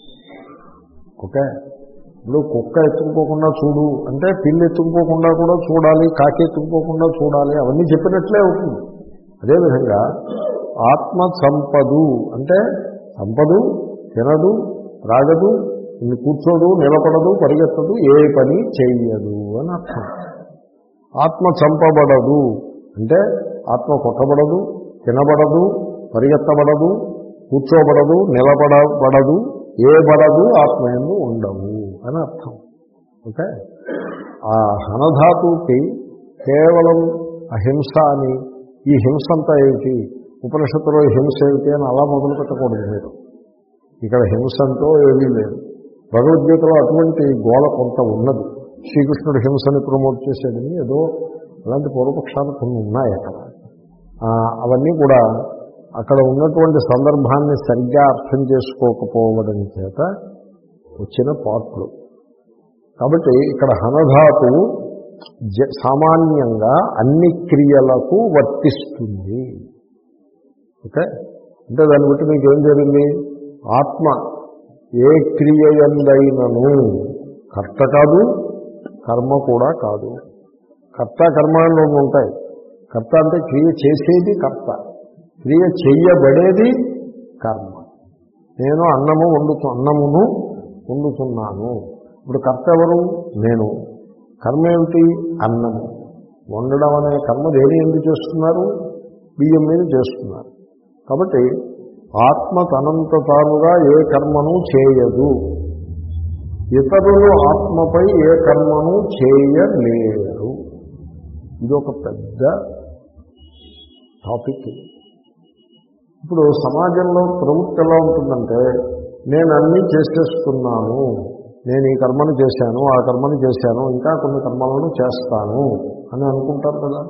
ఓకే, ఇప్పుడు కుక్క ఎత్తుకుపోకుండా చూడు అంటే పిల్లి ఎత్తుకుపోకుండా కూడా చూడాలి, కాకి ఎత్తుకుపోకుండా చూడాలి, అవన్నీ చెప్పినట్లే అవుతుంది. అదేవిధంగా ఆత్మ చంపదు అంటే చంపదు, తినదు, త్రాగదు, ఇన్ని కూర్చోదు, నిలబడదు, పరిగెత్తదు, ఏ పని చెయ్యదు అని అర్థం. ఆత్మ చంపబడదు అంటే ఆత్మ కొట్టబడదు, తినబడదు, పరిగెత్తబడదు, కూర్చోబడదు, నిలబడబడదు, ఏ బడదు, ఆత్మయందు ఉండవు అని అర్థం. ఓకే, ఆ హనధాతువుకి కేవలం అహింస అని, ఈ హింస అంతా ఏమిటి? ఉపనిషత్తులో హింస ఏమిటి అని అలా మొదలు పెట్టకూడదు మీరు. ఇక్కడ హింస అంటూ ఏమీ లేదు. భగవద్గీతలో అటువంటి గోళ కొంత ఉన్నది. శ్రీకృష్ణుడు హింసని ప్రమోట్ చేసేదని ఏదో అలాంటి పూర్వపక్షాలు కొన్ని ఉన్నాయి అక్కడ. అవన్నీ కూడా అక్కడ ఉన్నటువంటి సందర్భాన్ని సరిగ్గా అర్థం చేసుకోకపోవడం చేత వచ్చిన పాట్లు. కాబట్టి ఇక్కడ హనధాతువు సామాన్యంగా అన్ని క్రియలకు వర్తిస్తుంది. ఓకే, అంటే దాన్ని బట్టి మీకు ఏం జరిగింది? ఆత్మ ఏ క్రియ యందైనను కర్త కాదు, కర్మ కూడా కాదు. కర్త కర్మ అని ఉంటాయి. కర్త అంటే క్రియ చేసేది కర్త, క్రియ చెయ్యబడేది కర్మ. నేను అన్నము వండుతు అన్నమును వండుతున్నాను. ఇప్పుడు కర్త ఎవరు? నేను. కర్మ ఏమిటి? అన్నము వండడం అనే కర్మ దేని ఎందుకు చేస్తున్నారు? బియ్యం మీద చేస్తున్నారు. కాబట్టి ఆత్మ తనంత తానుగా ఏ కర్మను చేయదు. ఇతరులు ఆత్మపై ఏ కర్మను చేయలేరు. ఇది ఒక పెద్ద టాపిక్. ఇప్పుడు సమాజంలో ప్రవృత్తి ఎలా ఉంటుందంటే, నేను అన్నీ చేసేస్తున్నాను, నేను ఈ కర్మను చేశాను, ఆ కర్మను చేశాను, ఇంకా కొన్ని కర్మలను చేస్తాను అని అనుకుంటారు కదా.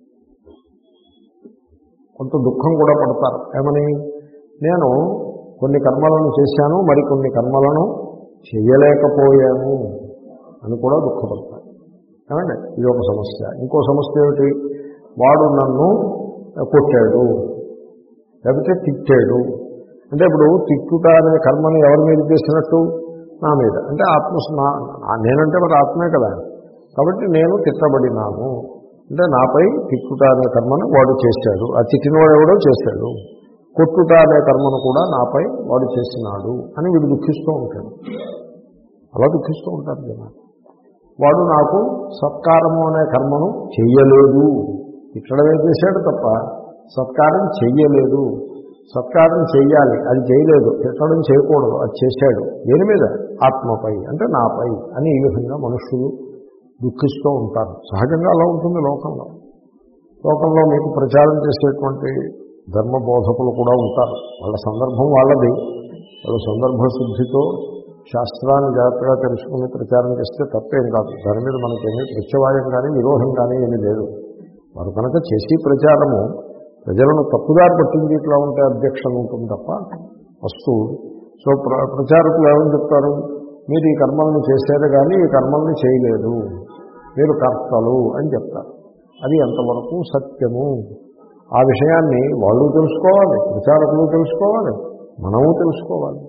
కొంత దుఃఖం కూడా పడతారు. ఏమని? నేను కొన్ని కర్మలను చేశాను, మరి కొన్ని కర్మలను చేయలేకపోయాను అని కూడా దుఃఖపడతారు. ఏమండి? ఇది ఒక సమస్య. ఇంకో సమస్య ఏమిటి? వాడు నన్ను కొట్టాడు, లేకపోతే తిట్టాడు. అంటే ఇప్పుడు తిట్టుట అనే కర్మను ఎవరి మీద చేసినట్టు? నా మీద. అంటే ఆత్మ, నేనంటే మరి ఆత్మే కదా. కాబట్టి నేను తిట్టబడినాను అంటే నాపై తిట్టుట అనే కర్మను వాడు చేశాడు. ఆ తిట్టినవాడు ఎవడో చేశాడు. కొట్టుట అనే కర్మను కూడా నాపై వాడు చేసినాడు అని వీడు దుఃఖిస్తూ ఉంటాడు. అలా దుఃఖిస్తూ ఉంటారు జనాలు. వాడు నాకు సత్కారము అనే కర్మను చెయ్యలేదు. తిట్టడమే చేశాడు తప్ప సత్కారం చెయ్యలేదు. సత్కారం చెయ్యాలి, అది చేయలేదు. తిట్టడం చేయకూడదు, అది చేశాడు. దేని మీద? ఆత్మపై, అంటే నాపై అని ఈ విధంగా మనుషులు దుఃఖిస్తూ ఉంటారు. సహజంగా అలా ఉంటుంది లోకంలో. లోకంలో మీకు ప్రచారం చేసేటువంటి ధర్మబోధకులు కూడా ఉంటారు. వాళ్ళ సందర్భం వాళ్ళది. వాళ్ళ సందర్భ శుద్ధితో శాస్త్రాన్ని జాగ్రత్తగా తెలుసుకుని ప్రచారం చేస్తే తప్పేం కాదు. దాని మీద మనకేమీ ప్రత్యవాయం కానీ విరోధం కానీ ఏమీ లేదు. వారు కనుక చేసి ప్రచారము ప్రజలను తప్పుదారి పట్టింది ఇట్లా ఉంటే అబ్జెక్షన్ ఉంటుంది తప్ప వస్తువు. సో ప్ర ప్రచారకులు ఏమని చెప్తారు? మీరు ఈ కర్మల్ని చేశారు కానీ ఈ కర్మల్ని చేయలేదు, మీరు కర్తలు అని చెప్తారు. అది ఎంతవరకు సత్యము? ఆ విషయాన్ని వాళ్ళు తెలుసుకోవాలి, ప్రచారకులు తెలుసుకోవాలి, మనము తెలుసుకోవాలి.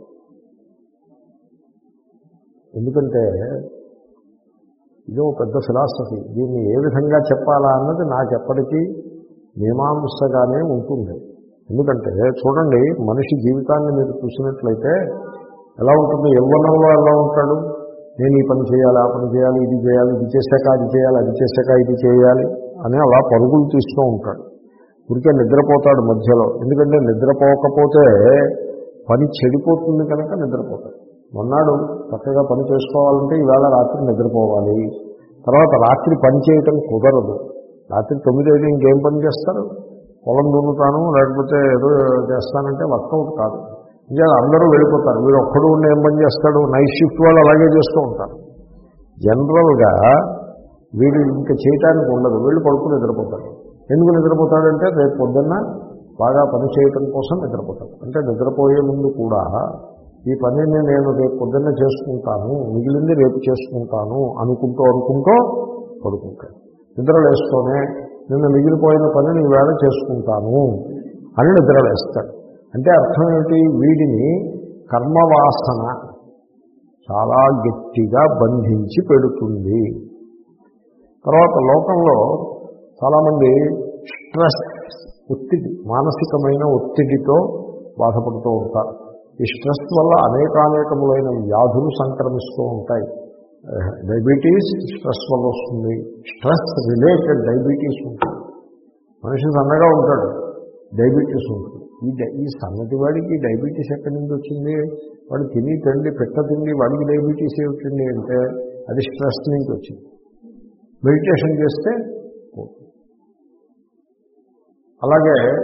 ఎందుకంటే ఇది ఒక పెద్ద ఫిలాసఫీ. దీన్ని ఏ విధంగా చెప్పాలా అన్నది నాకు ఎప్పటికీ మీమాంసగానే ఉంటుంది. ఎందుకంటే చూడండి, మనిషి జీవితాన్ని మీరు చూసినట్లయితే ఎలా ఉంటుంది? యవ్వనంలో ఎలా ఉంటాడు? నేను ఈ పని చేయాలి, ఆ పని చేయాలి, ఇది చేయాలి, ఇది చేశాక అది చేయాలి, అది చేశాక ఇది చేయాలి అని అలా పరుగులు తీస్తూ ఉంటాడు. ఊరికే నిద్రపోతాడు మధ్యలో. ఎందుకంటే నిద్రపోకపోతే పని చెడిపోతుంది కనుక నిద్రపోతాడు. మొన్నాడు చక్కగా పని చేసుకోవాలంటే ఈవేళ రాత్రి నిద్రపోవాలి. తర్వాత రాత్రి పని చేయటం కుదరదు. రాత్రి తొమ్మిది ఐదు ఇంకేం పని చేస్తారు? పొలం దున్నుతాను, లేకపోతే ఏదో చేస్తానంటే వర్కౌట్ కాదు. ఇంకా అందరూ వెళ్ళిపోతారు. వీడు ఒక్కడు ఉండి ఏం పని చేస్తాడు? నైట్ షిఫ్ట్ వాళ్ళు అలాగే చేస్తూ ఉంటారు. జనరల్గా వీడు ఇంకా చేయటానికి ఉండదు, వీళ్ళు పడుకుని నిద్రపోతారు. ఎందుకు నిద్రపోతాడంటే రేపు పొద్దున్న బాగా పని చేయటం కోసం నిద్రపోతాడు. అంటే నిద్రపోయే ముందు కూడా ఈ పనిని నేను రేపు పొద్దున్న చేసుకుంటాను, మిగిలింది రేపు చేసుకుంటాను అనుకుంటూ అనుకుంటూ పడుకుంటాడు. నిద్రలేస్తూనే నిన్న మిగిలిపోయిన పనిని ఈవేళ చేసుకుంటాను అని నిద్రలేస్తాడు. అంటే అర్థం ఏమిటి? వీడిని కర్మవాసన చాలా గట్టిగా బంధించి పెడుతుంది. తర్వాత లోకంలో చాలామంది స్ట్రెస్, ఒత్తిడి, మానసికమైన ఒత్తిడితో బాధపడుతూ ఉంటారు. ఈ స్ట్రెస్ వల్ల అనేకానేకములైన వ్యాధులు సంక్రమిస్తూ ఉంటాయి. డయాబెటీస్ స్ట్రెస్ వల్ల వస్తుంది. స్ట్రెస్ రిలేటెడ్ డయాబెటీస్ ఉంటుంది. మనిషి సన్నగా ఉంటాడు, డయాబెటీస్ ఉంటుంది. ఈ ఈ సన్నటి వాడికి డయాబెటీస్ ఎక్కడి నుంచి వచ్చింది? వాడు తిని తిండి పెట్ట తిండి వాడికి డయాబెటీస్ ఏమిటండి అంటే అది స్ట్రెస్ నుంచి వచ్చింది. మెడిటేషన్ చేస్తే పోతుంది. అలాగే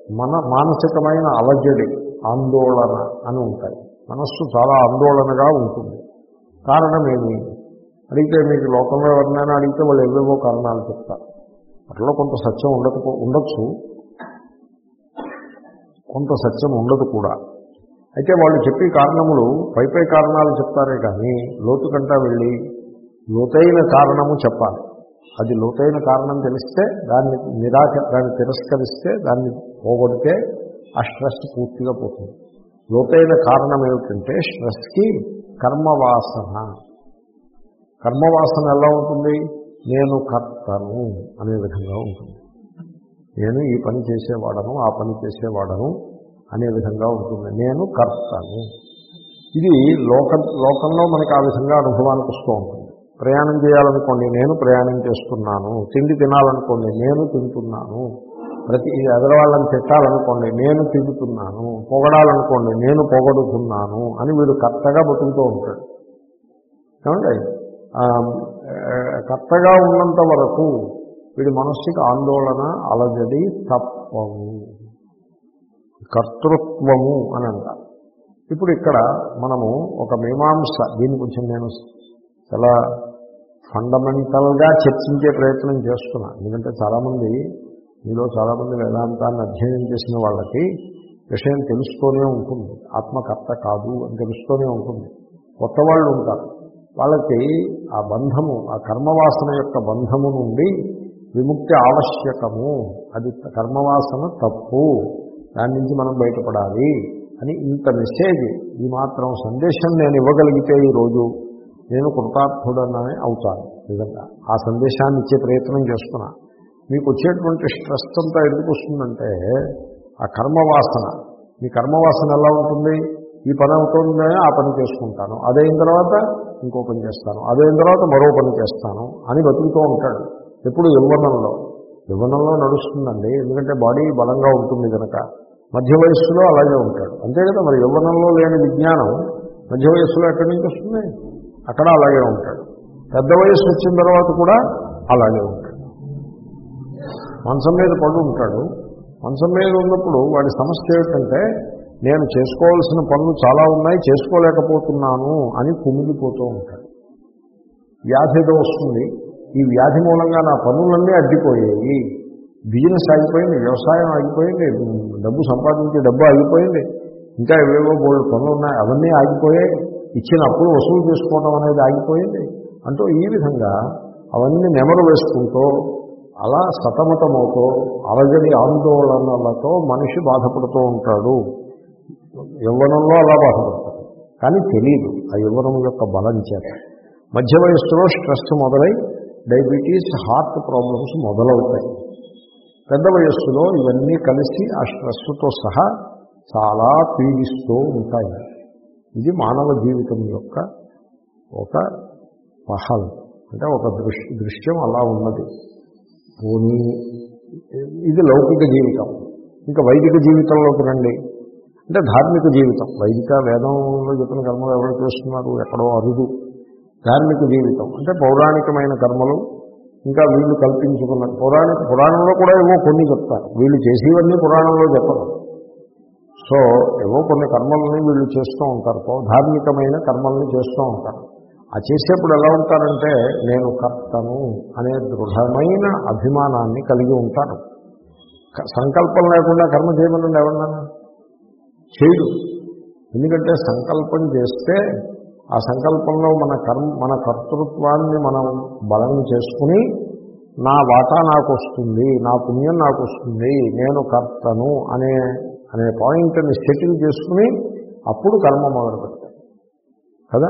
మన మానసికమైన అలజడి, ఆందోళన అని ఉంటాయి. మనస్సు చాలా ఆందోళనగా ఉంటుంది. కారణమేమి అడిగితే, మీకు లోకంలో ఎవరినైనా అడిగితే వాళ్ళు ఏవేవో కారణాలు చెప్తారు. అట్లా కొంత సత్యం ఉండకపో ఉండొచ్చు, కొంత సత్యం ఉండదు కూడా. అయితే వాళ్ళు చెప్పే కారణములు పై పై కారణాలు చెప్తారే కానీ లోతు కంటా వెళ్ళి లోతైన కారణము చెప్పాలి. అది లోతైన కారణం తెలిస్తే, దాన్ని నిరాక దాన్ని తిరస్కరిస్తే, దాన్ని పోగొడితే ఆ స్ట్రెస్ పూర్తిగా పోతుంది. లోతైన కారణం ఏమిటంటే స్ట్రెస్కి కర్మవాసన. కర్మవాసన ఎలా ఉంటుంది? నేను కర్తను అనే విధంగా ఉంటుంది. నేను ఈ పని చేసేవాడను, ఆ పని చేసేవాడను అనే విధంగా ఉంటుంది. నేను కర్తను. ఇది లోక లోకంలో మనకి ఆ విధంగా అనుభవానికి వస్తూ ఉంటుంది. ప్రయాణం చేయాలనుకోండి, నేను ప్రయాణం చేస్తున్నాను. తిండి తినాలనుకోండి, నేను తింటున్నాను. ప్రతి ఎదరవాళ్ళని తిట్టాలనుకోండి, నేను తిరుగుతున్నాను. పొగడాలనుకోండి, నేను పొగడుతున్నాను అని వీడు కర్తగా బతుకుతూ ఉంటాడు. ఏమండి, కర్తగా ఉన్నంత వరకు వీడి మనస్సుకి ఆందోళన, అలజడి తప్పవు. కర్తృత్వము అని అంటారు. ఇప్పుడు ఇక్కడ మనము ఒక మీమాంస, దీని గురించి నేను చాలా ఫండమెంటల్గా చర్చించే ప్రయత్నం చేస్తున్నాను. ఎందుకంటే చాలామంది, మీలో చాలామంది వేదాంతాన్ని అధ్యయనం చేసిన వాళ్ళకి విషయం తెలుస్తూనే ఉంటుంది. ఆత్మకర్త కాదు అని తెలుస్తూనే ఉంటుంది. కొత్త వాళ్ళు ఉంటారు, వాళ్ళకి ఆ బంధము, ఆ కర్మవాసన యొక్క బంధము నుండి విముక్తి ఆవశ్యకము. అది కర్మవాసన తప్పు, దాని నుంచి మనం బయటపడాలి అని ఇంత మెసేజ్, ఈ మాత్రం సందేశం నేను ఇవ్వగలిగితే ఈరోజు నేను కృతార్థుడనే అవుతాను. నిజంగా ఆ సందేశాన్ని ఇచ్చే ప్రయత్నం చేస్తున్నా. మీకు వచ్చేటువంటి స్ట్రెస్ అంతా ఎందుకు వస్తుందంటే ఆ కర్మవాసన. మీ కర్మవాసన ఎలా ఉంటుంది? ఈ పని అవుతుందనే ఆ పని చేసుకుంటాను, అదైన తర్వాత ఇంకో పని చేస్తాను, అదైన తర్వాత మరో పని చేస్తాను అని బతుకుతూ ఉంటాడు. ఎప్పుడు యవ్వనంలో యవ్వనంలో నడుస్తుందండి. ఎందుకంటే బాడీ బలంగా ఉంటుంది కనుక. మధ్య వయస్సులో అలాగే ఉంటాడు, అంతే కదా. మరి యవ్వనంలో లేని విజ్ఞానం మధ్య వయస్సులో ఎక్కడి నుంచి వస్తుంది? అక్కడ అలాగే ఉంటాడు. పెద్ద వయస్సు వచ్చిన తర్వాత కూడా అలాగే ఉంటాడు. మంచం మీద పడు ఉంటాడు. మంచం మీద ఉన్నప్పుడు వాడి సమస్య ఏమిటంటే, నేను చేసుకోవాల్సిన పనులు చాలా ఉన్నాయి, చేసుకోలేకపోతున్నాను అని కుమిలిపోతూ ఉంటాడు. వ్యాధితో వస్తుంది. ఈ వ్యాధి మూలంగా నా పనులన్నీ అడ్డిపోయాయి. బిజినెస్ ఆగిపోయింది, వ్యవసాయం ఆగిపోయింది, డబ్బు సంపాదించే డబ్బు ఆగిపోయింది, ఇంకా ఏవేవో బోల్డ్ పనులు ఉన్నాయి, అవన్నీ ఆగిపోయాయి, ఇచ్చిన అప్పులు వసూలు చేసుకోవడం అనేది ఆగిపోయింది అంటూ ఈ విధంగా అవన్నీ నెమరు వేసుకుంటూ అలా సతమతమవుతూ అలజడి ఆందోళనలతో మనిషి బాధపడుతూ ఉంటాడు. యవ్వనంలో అలా బాధపడతాడు, కానీ తెలియదు ఆ యవ్వనం యొక్క బలం చేత. మధ్య వయస్సులో స్ట్రెస్ మొదలై డయాబెటీస్, హార్ట్ ప్రాబ్లమ్స్ మొదలవుతాయి. పెద్ద వయస్సులో ఇవన్నీ కలిసి ఆ స్ట్రెస్తో సహా చాలా పీడిస్తూ ఉంటాయి. ఇది మానవ జీవితం యొక్క ఒక పహల్, అంటే ఒక దృశ్య దృశ్యం అలా ఉన్నది. పోనీ ఇది లౌకిక జీవితం. ఇంకా వైదిక జీవితంలోకి రండి, అంటే ధార్మిక జీవితం. వైదిక వేదంలో చెప్పిన కర్మలు ఎవరు చేస్తున్నారు? ఎక్కడో అరుదు. ధార్మిక జీవితం అంటే పౌరాణికమైన కర్మలు, ఇంకా వీళ్ళు కల్పించుకున్న పౌరాణిక పురాణంలో కూడా ఏవో కొన్ని చెప్తారు, వీళ్ళు చేసేవన్నీ పురాణంలో చెప్పరు. సో ఏవో కొన్ని కర్మల్ని వీళ్ళు చేస్తూ ఉంటారు, ధార్మికమైన కర్మల్ని చేస్తూ ఉంటారు. ఆ చేసేప్పుడు ఎలా ఉంటారంటే నేను కర్తను అనే దృఢమైన అభిమానాన్ని కలిగి ఉంటారు. సంకల్పం లేకుండా కర్మ చేయమనండి ఎవరన్నా చేయడు. ఎందుకంటే సంకల్పం చేస్తే ఆ సంకల్పంలో మన కర్మ మన కర్తృత్వాన్ని మనం బలం చేసుకుని నా వాటా నాకు వస్తుంది, నా పుణ్యం నాకు వస్తుంది, నేను కర్తను అనే అనే పాయింట్ని సెటిల్ చేసుకుని అప్పుడు కర్మ మొదలు పెడతారు కదా.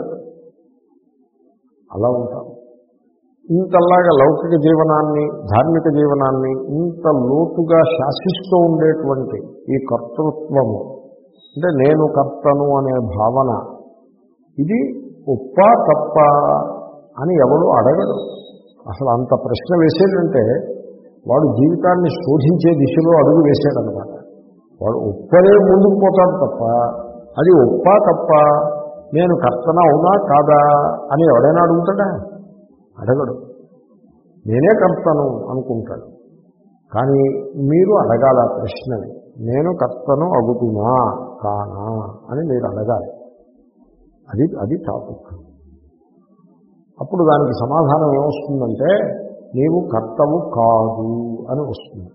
అలా ఉంటారు. ఇంతలాగా లౌకిక జీవనాన్ని, ధార్మిక జీవనాన్ని ఇంత లోతుగా శాసిస్తూ ఉండేటువంటి ఈ కర్తృత్వము, అంటే నేను కర్తను అనే భావన, ఇది ఉప్ప తప్ప అని ఎవరు అడగడు. అసలు అంత ప్రశ్న వేసేటంటే వాడు జీవితాన్ని శోధించే దిశలో అడుగు వేసాడనమాట. వాడు ఉప్పనే ముందుకు పోతాడు తప్ప అది ఉప్ప తప్ప నేను కర్తన అవునా కాదా అని ఎవడైనా అడుగుతాడా? అడగడు. నేనే కర్తను అనుకుంటాడు. కానీ మీరు అడగాల ప్రశ్నని, నేను కర్తను అగుతున్నా కానా అని మీరు అడగాలి. అది అది టాపిక్. అప్పుడు దానికి సమాధానం ఏమొస్తుందంటే నీవు కర్తవు కాదు అని వస్తుంది.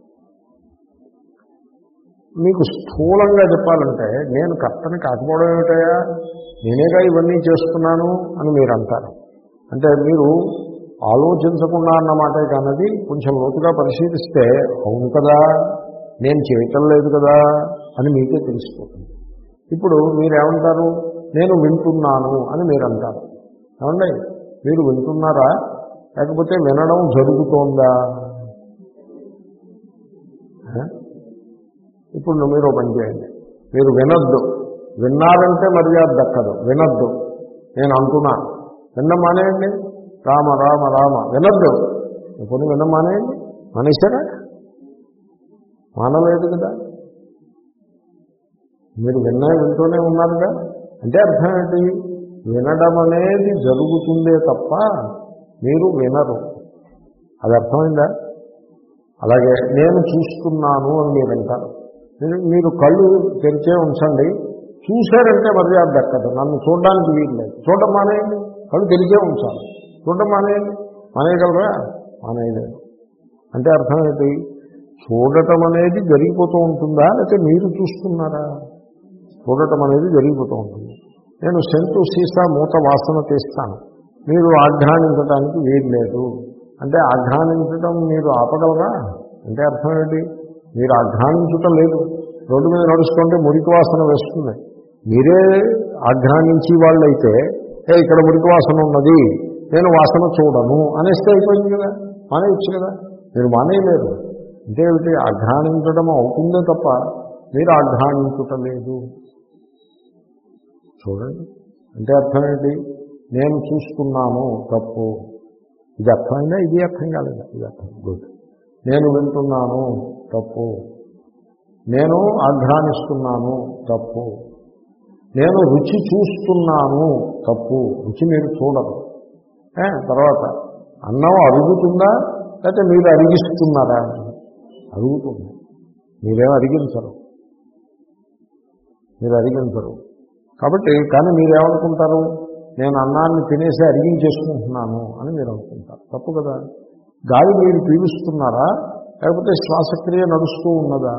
మీకు స్థూలంగా చెప్పాలంటే నేను కర్తని కాకపోవడం ఏమిటయా, నేనేగా ఇవన్నీ చేస్తున్నాను అని మీరు అంటారు. అంటే మీరు ఆలోచించకుండా అన్నమాటే కానది కొంచెం లోతుగా పరిశీలిస్తే అవును కదా, నేను చేయటం లేదు కదా అని మీకే తెలిసిపోతుంది. ఇప్పుడు మీరేమంటారు, నేను వింటున్నాను అని మీరు అంటారు. ఏమండి, మీరు వింటున్నారా లేకపోతే వినడం జరుగుతోందా? ఇప్పుడు మీరు పని చేయండి, మీరు వినద్దు. విన్నారంటే మర్యాద దక్కదు. వినద్దు, నేను అంటున్నా. వినడం మానేయండి. రామ రామ రామ వినద్దు. ఇప్పుడు వినడం మానేయండి. మానేశారా? మానలేదు కదా. మీరు విన్నా వింటూనే ఉన్నారుగా. అంటే అర్థం ఏంటి, వినడం అనేది జరుగుతుందే తప్ప మీరు వినరు. అది అర్థమైందా? అలాగే నేను చూస్తున్నాను అని మీరు అంటారు. మీరు కళ్ళు తెరిచే ఉంచండి, చూశారంటే మర్యాద దక్కదు. నన్ను చూడడానికి వీలు లేదు. చూడడం మానేయండి. కళ్ళు తెరిచే ఉంచాలి. చూడడం మానేయండి. మానేయగలరా? మానేయలేదు. అంటే అర్థం ఏంటి, చూడటం అనేది జరిగిపోతూ ఉంటుందా లేకపోతే మీరు చూస్తున్నారా? చూడటం అనేది జరిగిపోతూ ఉంటుంది. నేను సెంటు సీసా మూత వాసన తీస్తాను, మీరు ఆఘ్రానించడానికి వీలు లేదు. అంటే ఆఘ్రానించడం మీరు ఆపగలరా? అంటే అర్థం ఏంటి, మీరు ఆఘ్రానించటం లేదు. రోడ్డు మీద నడుస్తుంటే మురికి వాసన వేస్తుంది, మీరే ఆఘ్రానించి వాళ్ళైతే ఏ ఇక్కడ మురికి వాసన ఉన్నది, నేను వాసన చూడను అనేస్తే అయిపోయింది కదా. మానేయచ్చు కదా. మీరు మానేయలేరు. అంటే ఏమిటి, ఆఘ్రానించడం అవుతుందే తప్ప మీరు ఆఘ్రానించటం లేదు. చూడండి. అంటే అర్థం ఏంటి, నేను చూస్తున్నాను తప్పు. ఇది అర్థమైందా? ఇది అర్థం కాలేదా? ఇది అర్థం. గుడ్. నేను వింటున్నాను తప్పు. నేను ఆఘ్రానిస్తున్నాను తప్పు. నేను రుచి చూస్తున్నాను తప్పు. రుచి మీరు చూడరు. తర్వాత అన్నం అరుగుతుందా లేకపోతే మీరు అరిగిస్తున్నారా? అరుగుతుంది. మీరేమో అరిగించరు. మీరు అరిగించరు కాబట్టి. కానీ మీరేమనుకుంటారు, నేను అన్నాన్ని తినేసి అరిగించేసుకుంటున్నాను అని మీరు అనుకుంటారు. తప్పు కదా. గాలి మీరు పీలుస్తున్నారా లేకపోతే శ్వాసక్రియ నడుస్తూ ఉన్నదా?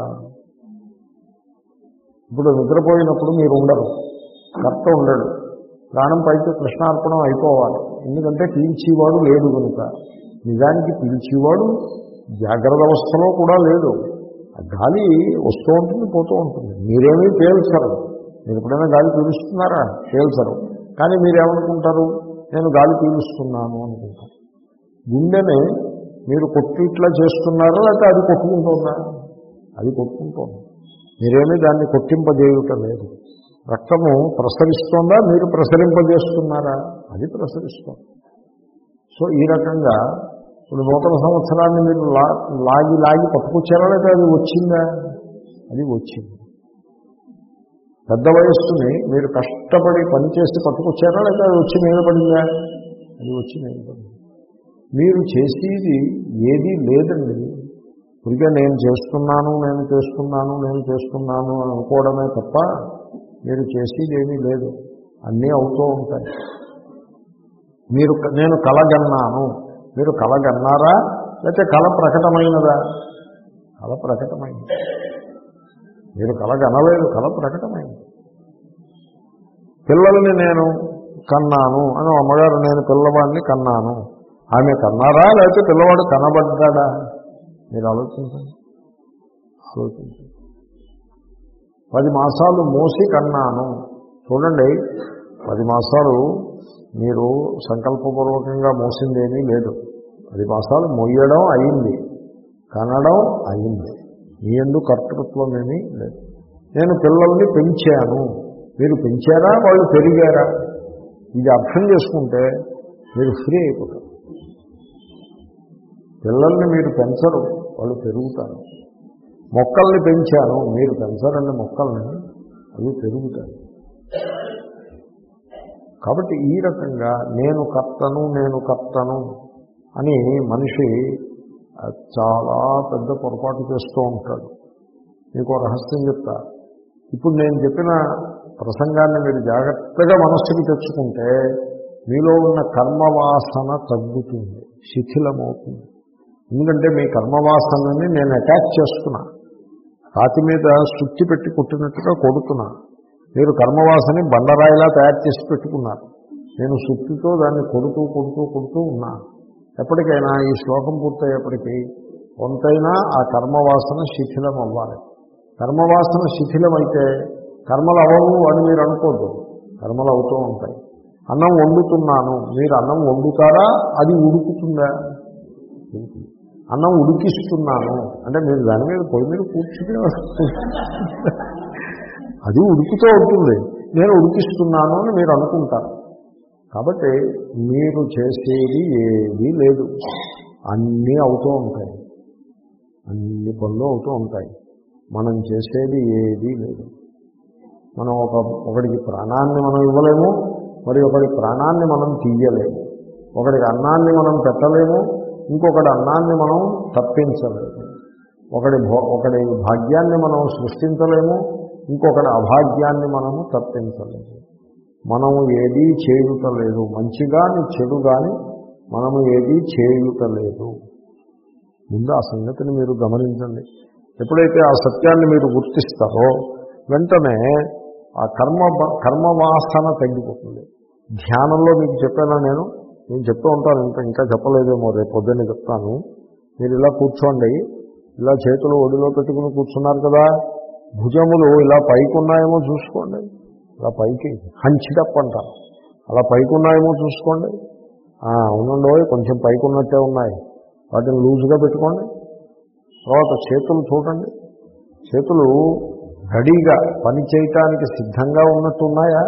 ఇప్పుడు నిద్రపోయినప్పుడు మీరు ఉండరు, కర్త ఉండడు, ప్రాణం పైకి కృష్ణార్పణం అయిపోవాలి. ఎందుకంటే పీల్చేవాడు లేడు కనుక. నిజానికి పీల్చేవాడు జాగ్రత్త అవస్థలో కూడా లేడు. ఆ గాలి వస్తూ ఉంటుంది, పోతూ ఉంటుంది. మీరేమీ తేల్చరు. మీరు ఎప్పుడైనా గాలి పీలుస్తున్నారా? తేల్చరు. కానీ మీరేమనుకుంటారు, నేను గాలి పీలుస్తున్నాను అనుకుంటారు. గుండెని మీరు కొట్టి ఇట్లా చేస్తున్నారా లేకపోతే అది కొట్టుకుంటుందా? అది కొట్టుకుంటుంది. మీరేమీ దాన్ని కొట్టింపజేయటం లేదు. రక్తము ప్రసరిస్తోందా, మీరు ప్రసరింపజేస్తున్నారా? అది ప్రసరిస్తోంది. సో ఈ రకంగా ఇప్పుడు నూతన సంవత్సరాన్ని మీరు లా లాగి లాగి పట్టుకొచ్చారా లేదా అది వచ్చిందా? అది వచ్చింది. పెద్ద వయస్సుని మీరు కష్టపడి పనిచేసి పట్టుకొచ్చారా లేదా అది వచ్చి మీద పడిందా? అది వచ్చి మీద పడింది. మీరు చేసేది ఏదీ లేదండి. ఇక నేను చేస్తున్నాను నేను చేస్తున్నాను నేను చేస్తున్నాను అని అనుకోవడమే తప్ప మీరు చేసేది ఏమీ లేదు. అన్నీ అవుతూ ఉంటాయి. మీరు నేను కలగన్నాను, మీరు కలగన్నారా లేకపోతే కళ ప్రకటమైనదా? కళ ప్రకటమైంది. మీరు కలగనలేదు, కళ ప్రకటమైంది. పిల్లల్ని నేను కన్నాను అని అమ్మగారు నేను పిల్లవాడిని కన్నాను, ఆమె కన్నారా లేకపోతే పిల్లవాడు కనబడ్డా? మీరు ఆలోచించండి ఆలోచించండి పది మాసాలు మోసి కన్నాను. చూడండి, పది మాసాలు మీరు సంకల్పపూర్వకంగా మోసిందేమీ లేదు. పది మాసాలు మొయ్యడం అయింది, కనడం అయింది. మీ యందు కర్తృత్వం ఏమీ లేదు. నేను పిల్లల్ని పెంచాను, మీరు పెంచారా వాళ్ళు పెరిగారా? ఇది అర్థం చేసుకుంటే మీరు ఫ్రీ అయిపోతారు. పిల్లల్ని మీరు పెంచరు, వాళ్ళు పెరుగుతారు. మొక్కల్ని పెంచాను, మీరు పెంచరండి మొక్కల్ని, అవి పెరుగుతాయి. కాబట్టి ఈ రకంగా నేను కర్తను నేను కర్తను అని మనిషి చాలా పెద్ద పొరపాటు చేస్తూ ఉంటాడు. మీకు ఒక రహస్యం చెప్తా. ఇప్పుడు నేను చెప్పిన ప్రసంగాన్ని మీరు జాగ్రత్తగా మనస్సుకి తెచ్చుకుంటే మీలో ఉన్న కర్మవాసన తగ్గుతుంది, శిథిలమవుతుంది. ఎందుకంటే మీ కర్మవాసనని నేను అటాక్ చేస్తున్నా, రాతి మీద సుత్తి పెట్టి కొట్టినట్టుగా కొడుతున్నా. మీరు కర్మవాసని బండరాయిలా తయారు చేసి పెట్టుకున్నారు. నేను సుత్తితో దాన్ని కొడుతూ కొడుతూ కొడుతూ ఉన్నా. ఎప్పటికైనా ఈ శ్లోకం పూర్తయ్యేప్పటికీ కొంతైనా ఆ కర్మవాసన శిథిలం అవ్వాలి. కర్మవాసన శిథిలమైతే కర్మలు అవ్వవు అని మీరు అనుకోద్దు, కర్మలు అవుతూ ఉంటాయి. అన్నం వండుతున్నాను, మీరు అన్నం వండుతారా, అది ఉడుకుతుందా? అన్నం ఉడికిస్తున్నాను అంటే మీరు దాని మీద పొయ్యి మీద కూర్చునే అది ఉడుకుతూ ఉంటుంది, నేను ఉడికిస్తున్నాను అని మీరు అనుకుంటారు. కాబట్టి మీరు చేసేది ఏదీ లేదు, అన్నీ అవుతూ ఉంటాయి, అన్ని పనులు అవుతూ ఉంటాయి. మనం చేసేది ఏదీ లేదు. మనం ఒక ఒకడికి ప్రాణాన్ని మనం ఇవ్వలేము, మరి ఒకడి ప్రాణాన్ని మనం తీయలేము. ఒకడికి అన్నాన్ని మనం పెట్టలేము, ఇంకొకటి అన్నాన్ని మనం తప్పించలేము. ఒకడి భో ఒకడి భాగ్యాన్ని మనం సృష్టించలేము, ఇంకొకటి అభాగ్యాన్ని మనము తప్పించలేము. మనము ఏదీ చేయుటలేదు, మంచి కానీ చెడు కానీ మనము ఏదీ చేయుటలేదు. ముందు ఆ సంగతిని మీరు గమనించండి. ఎప్పుడైతే ఆ సత్యాన్ని మీరు గుర్తిస్తారో వెంటనే ఆ కర్మ కర్మవాసన తగ్గిపోతుంది. ధ్యానంలో మీకు చెప్పానా నేను నేను చెప్తూ ఉంటాను, ఇంకా ఇంకా చెప్పలేదేమో, రేపు పొద్దున్నే చెప్తాను. మీరు ఇలా కూర్చోండి, ఇలా చేతులు ఒడిలో పెట్టుకుని కూర్చున్నారు కదా, భుజములు ఇలా పైకి ఉన్నాయేమో చూసుకోండి, ఇలా పైకి హంచిటప్ అంటారు, అలా పైకి ఉన్నాయేమో చూసుకోండి. అవునండో కొంచెం పైకి ఉన్నట్టే ఉన్నాయి, వాటిని లూజుగా పెట్టుకోండి. తర్వాత చేతులు చూడండి, చేతులు రెడీగా పని చేయటానికి సిద్ధంగా ఉన్నట్టున్నాయా?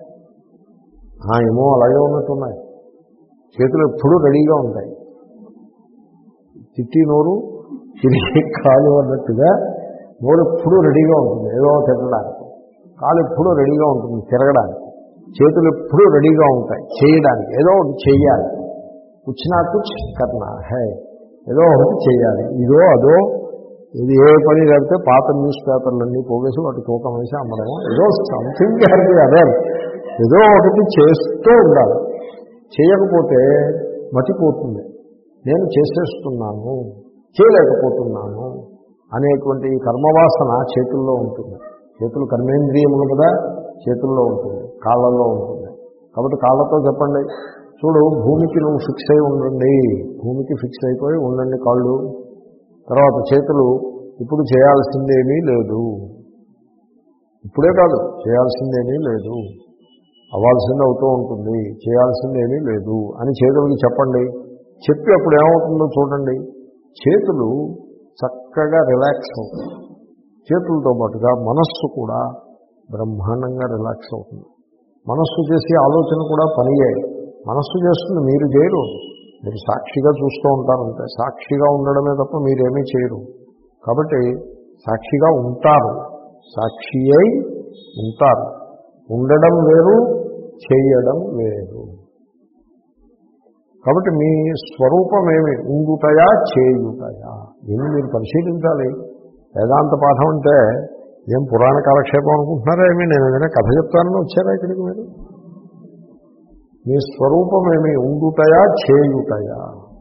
ఏమో అలాగే ఉన్నట్టున్నాయి. చేతులు ఎప్పుడూ రెడీగా ఉంటాయి. తిట్టి నోరు తిరిగి కాలు అన్నట్టుగా నోరు ఎప్పుడూ రెడీగా ఉంటుంది ఏదో తిరగడానికి, కాలు ఎప్పుడూ రెడీగా ఉంటుంది తిరగడానికి, చేతులు ఎప్పుడూ రెడీగా ఉంటాయి చేయడానికి, ఏదో ఒకటి చేయాలి. కూర్చున్నా కూర్చు కర్నా హే, ఏదో ఒకటి చేయాలి, ఇదో అదో. ఇది ఏ పని లేకపోతే పాత న్యూస్ పేపర్లన్నీ పోగేసి వాటి తూకం వేసి అమ్మడమో, ఏదో సంథింగ్ అదే ఏదో ఒకటి చేస్తూ ఉండాలి. చేయకపోతే మతిపోతుంది, నేను చేసేస్తున్నాను చేయలేకపోతున్నాను అనేటువంటి కర్మవాసన చేతుల్లో ఉంటుంది. చేతులు కర్మేంద్రియములు కదా, చేతుల్లో ఉంటుంది, కాళ్ళల్లో ఉంటుంది. కాబట్టి కాళ్ళతో చెప్పండి, చూడు భూమికి నువ్వు ఫిక్స్ అయి ఉండండి, భూమికి ఫిక్స్ అయిపోయి ఉండండి కాళ్ళు. తర్వాత చేతులు ఇప్పుడు చేయాల్సిందేమీ లేదు, ఇప్పుడే కాదు చేయాల్సిందేమీ లేదు, అవ్వాల్సింది అవుతూ ఉంటుంది, చేయాల్సిందేమీ లేదు అని చేతులకి చెప్పండి. చెప్పి అప్పుడు ఏమవుతుందో చూడండి, చేతులు చక్కగా రిలాక్స్ అవుతుంది. చేతులతో పాటుగా మనస్సు కూడా బ్రహ్మాండంగా రిలాక్స్ అవుతుంది. మనస్సు చేసే ఆలోచన కూడా పనిచేయాలి. మనస్సు చేస్తుంది, మీరు చేయరు, మీరు సాక్షిగా చూస్తూ ఉంటారంటే. సాక్షిగా ఉండడమే తప్ప మీరేమీ చేయరు. కాబట్టి సాక్షిగా ఉంటారు, సాక్షి అయి ఉంటారు. ఉండడం వేరు, చేయడం వేరు. కాబట్టి మీ స్వరూపమేమి, ఉండుటయా చేయుటయా, దీన్ని మీరు పరిశీలించాలి. వేదాంత పాఠం అంటే ఏం పురాణ కాలక్షేపం అనుకుంటున్నారా ఏమి? నేను ఏదైనా కథ చెప్తానని వచ్చారా ఇక్కడికి? మీరు మీ స్వరూపమేమి, ఉండుటయా చేయుటయా,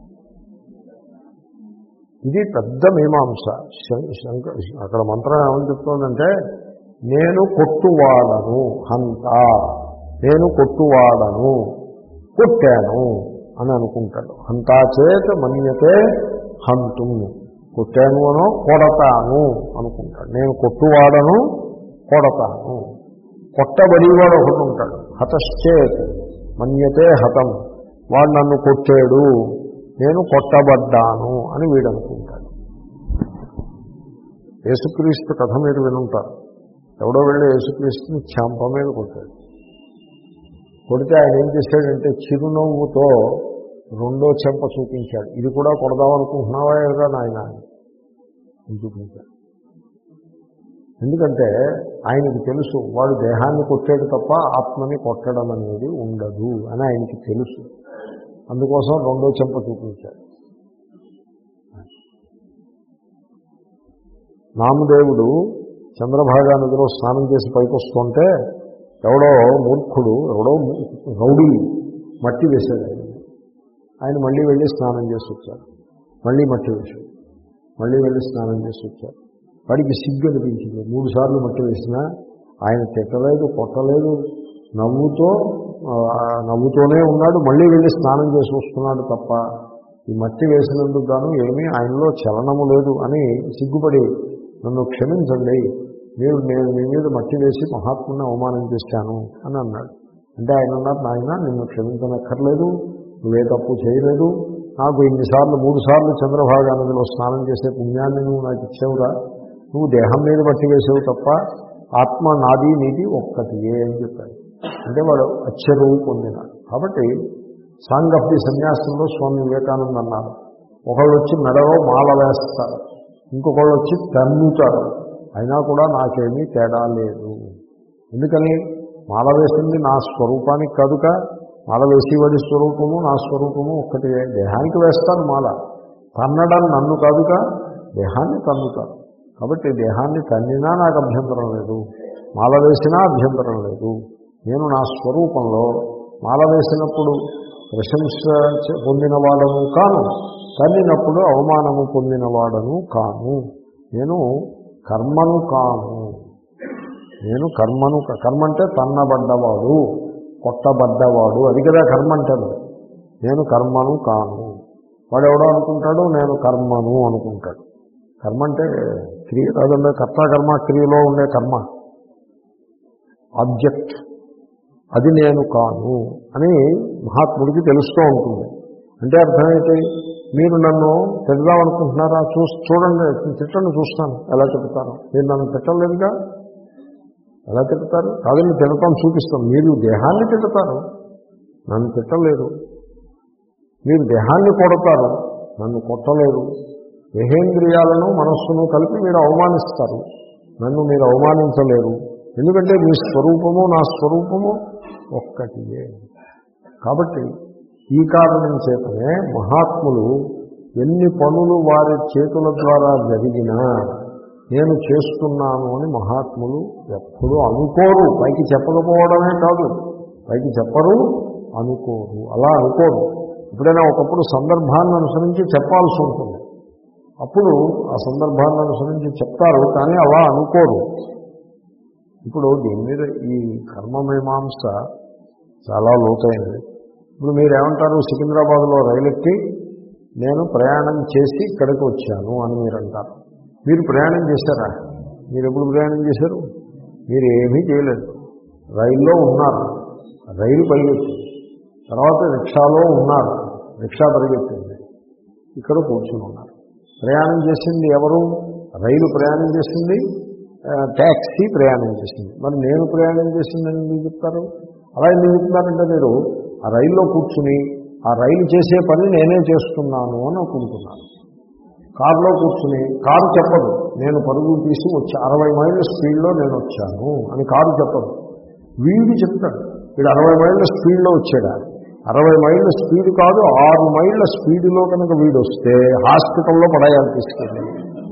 ఇది పెద్ద మీమాంస. అక్కడ మంత్రం ఏమని చెప్తోందంటే, నేను కొట్టువాడను హంత, నేను కొట్టువాడను కొట్టాను అని అనుకుంటాడు. హంతా చేత మన్యతే హంతు, కొట్టాను అనో కొడతాను అనుకుంటాడు. నేను కొట్టువాడను కొడతాను. కొట్టబడివాడు ఒకటి ఉంటాడు, హతశ్చేత్ మన్యతే హతం, వాడు నన్ను కొట్టాడు నేను కొట్టబడ్డాను అని వీడు అనుకుంటాడు. యేసుక్రీస్తు కథ మీరు వినుంటారు. ఎవడో వెళ్ళి యేసుక్రీస్తుని చెంప మీద కొట్టాడు. కొడితే ఆయన ఏం చేశాడంటే చిరునవ్వుతో రెండో చెంప చూపించాడు. ఇది కూడా కొడదామనుకుంటున్నావా ఎవరా నాయన అని చూపించాడు. ఎందుకంటే ఆయనకి తెలుసు వాడు దేహాన్ని కొట్టాడు తప్ప ఆత్మని కొట్టడం అనేది ఉండదు అని ఆయనకి తెలుసు. అందుకోసం రెండో చెంప చూపించాడు. నామదేవుడు చంద్రభాగా నదిలో స్నానం చేసి పైకి వస్తుంటే ఎవడో మూర్ఖుడు ఎవడో రౌడీ మట్టి వేశాడు ఆయన ఆయన మళ్ళీ వెళ్ళి స్నానం చేసి వచ్చారు. మళ్ళీ మట్టి వేశాడు, మళ్ళీ వెళ్ళి స్నానం చేసి వచ్చారు. వాడికి సిగ్గు అనిపించింది. మూడు సార్లు మట్టి వేసినా ఆయన తిట్టలేదు, కొట్టలేదు, నవ్వుతో నవ్వుతూనే ఉన్నాడు. మళ్ళీ వెళ్ళి స్నానం చేసి వస్తున్నాడు తప్ప ఈ మట్టి వేసినందుకు గాను ఏమీ ఆయనలో చలనము లేదు అని సిగ్గుపడి నన్ను క్షమించండి, మీరు నేను మీ మీద మట్టి వేసి మహాత్ముని అవమానం చేశాను అని అన్నాడు. అంటే ఆయన అన్నారు, నాయన నిన్ను క్షమించనక్కర్లేదు, నువ్వే తప్పు చేయలేదు, నాకు ఇన్నిసార్లు మూడు సార్లు చంద్రభాగా నదిలో స్నానం చేసే పుణ్యాన్ని నువ్వు నాకు ఇచ్చావురా, నువ్వు దేహం మీద మట్టి వేసావు తప్ప ఆత్మ నాది నీది ఒక్కటియే అని చెప్పాడు. అంటే వాడు అచ్చరువు పొందినాడు. కాబట్టి సాంగ్ ఆఫ్ ది సన్యాసంలో స్వామి వివేకానంద అన్నారు, ఒకళ్ళు వచ్చి మెడలో మాల వేస్తారు, ఇంకొకళ్ళు వచ్చి తన్నుతారు, అయినా కూడా నాకేమీ తేడా లేదు. ఎందుకని? మాల వేసింది నా స్వరూపానికి కాదుక, మాల వేసేవాడి స్వరూపము నా స్వరూపము ఒక్కటే. దేహానికి వేస్తాను మాల, తన్నడం నన్ను కాదుక, దేహాన్ని తన్నుతాను. కాబట్టి దేహాన్ని తన్నినా నాకు అభ్యంతరం లేదు, మాల వేసినా అభ్యంతరం లేదు. నేను నా స్వరూపంలో మాల వేసినప్పుడు ప్రశంస పొందినవాడను కాను, తన్నినప్పుడు అవమానము పొందినవాడను కాను. నేను కర్మను కాను, నేను కర్మను కర్మ అంటే తన్నబడ్డవాడు, కొట్టబడ్డవాడు, అది కదా కర్మ అంటే. నేను కర్మను కాను. వాడు ఎవడో అనుకుంటాడు నేను కర్మను అనుకుంటాడు. కర్మ అంటే క్రియ కాదండి, కర్త కర్మ క్రియలో ఉండే కర్మ ఆబ్జెక్ట్, అది నేను కాను అని మహాత్ముడికి తెలుస్తూ ఉంటుంది. అంటే అర్థమైతే మీరు నన్ను తిడదామనుకుంటున్నారా, చూ చూడండి తిట్టండి చూస్తాను ఎలా తిడతాను. మీరు నన్ను తిట్టలేదుగా, ఎలా తిడతారు? కాదని తిడతాను చూపిస్తాను. మీరు దేహాన్ని తిడతారు, నన్ను తిట్టలేరు. మీరు దేహాన్ని కొడతారు, నన్ను కొట్టలేరు. దేహేంద్రియాలను మనస్సును కలిపి మీరు అవమానిస్తారు, నన్ను మీరు అవమానించలేరు. ఎందుకంటే మీ స్వరూపము నా స్వరూపము ఒక్కటియే. కాబట్టి ఈ కారణం చేతనే మహాత్ములు ఎన్ని పనులు వారి చేతుల ద్వారా జరిగినా నేను చేస్తున్నాను అని మహాత్ములు ఎప్పుడూ అనుకోరు. పైకి చెప్పకపోవడమే కాదు, పైకి చెప్పరు, అనుకోరు. అలా అనుకోరు. ఎప్పుడైనా ఒకప్పుడు సందర్భాన్ని అనుసరించి చెప్పాల్సి ఉంటుంది, అప్పుడు ఆ సందర్భాన్ని అనుసరించి చెప్తారు, కానీ అలా అనుకోరు. ఇప్పుడు దీని మీద ఈ కర్మమీమాంస చాలా లోతైనది. ఇప్పుడు మీరేమంటారు, సికింద్రాబాద్లో రైలు ఎక్కి నేను ప్రయాణం చేసి ఇక్కడికి వచ్చాను అని మీరు అంటారు. మీరు ప్రయాణం చేశారా? మీరు ఎప్పుడు ప్రయాణం చేశారు? మీరు ఏమీ చేయలేదు. రైల్లో ఉన్నారు, రైలు పరిగెత్తింది. తర్వాత రిక్షాలో ఉన్నారు, రిక్షా పరిగెత్తింది. ఇక్కడ కూర్చుని ఉన్నారు. ప్రయాణం చేసింది ఎవరు? రైలు ప్రయాణం చేసింది, ట్యాక్సీ ప్రయాణం చేసింది. మరి నేను ప్రయాణం చేసిందని మీరు చెప్తారు. అలా ఎందుకు చెప్తున్నారంటే మీరు ఆ రైల్లో కూర్చుని ఆ రైలు చేసే పని నేనే చేస్తున్నాను అని అనుకుంటున్నాను. కారులో కూర్చుని కారు చెప్పదు నేను పరుగులు తీసి వచ్చి అరవై మైళ్ళ స్పీడ్లో నేను వచ్చాను అని కారు చెప్పదు. వీడు చెప్తాడు, వీడు అరవై మైళ్ళ స్పీడ్లో వచ్చాడా? అరవై మైళ్ళ స్పీడ్ కాదు, ఆరు మైళ్ళ స్పీడ్లో కనుక వీడు వస్తే హాస్పిటల్లో పడేయాలి తీసుకెళ్ళి.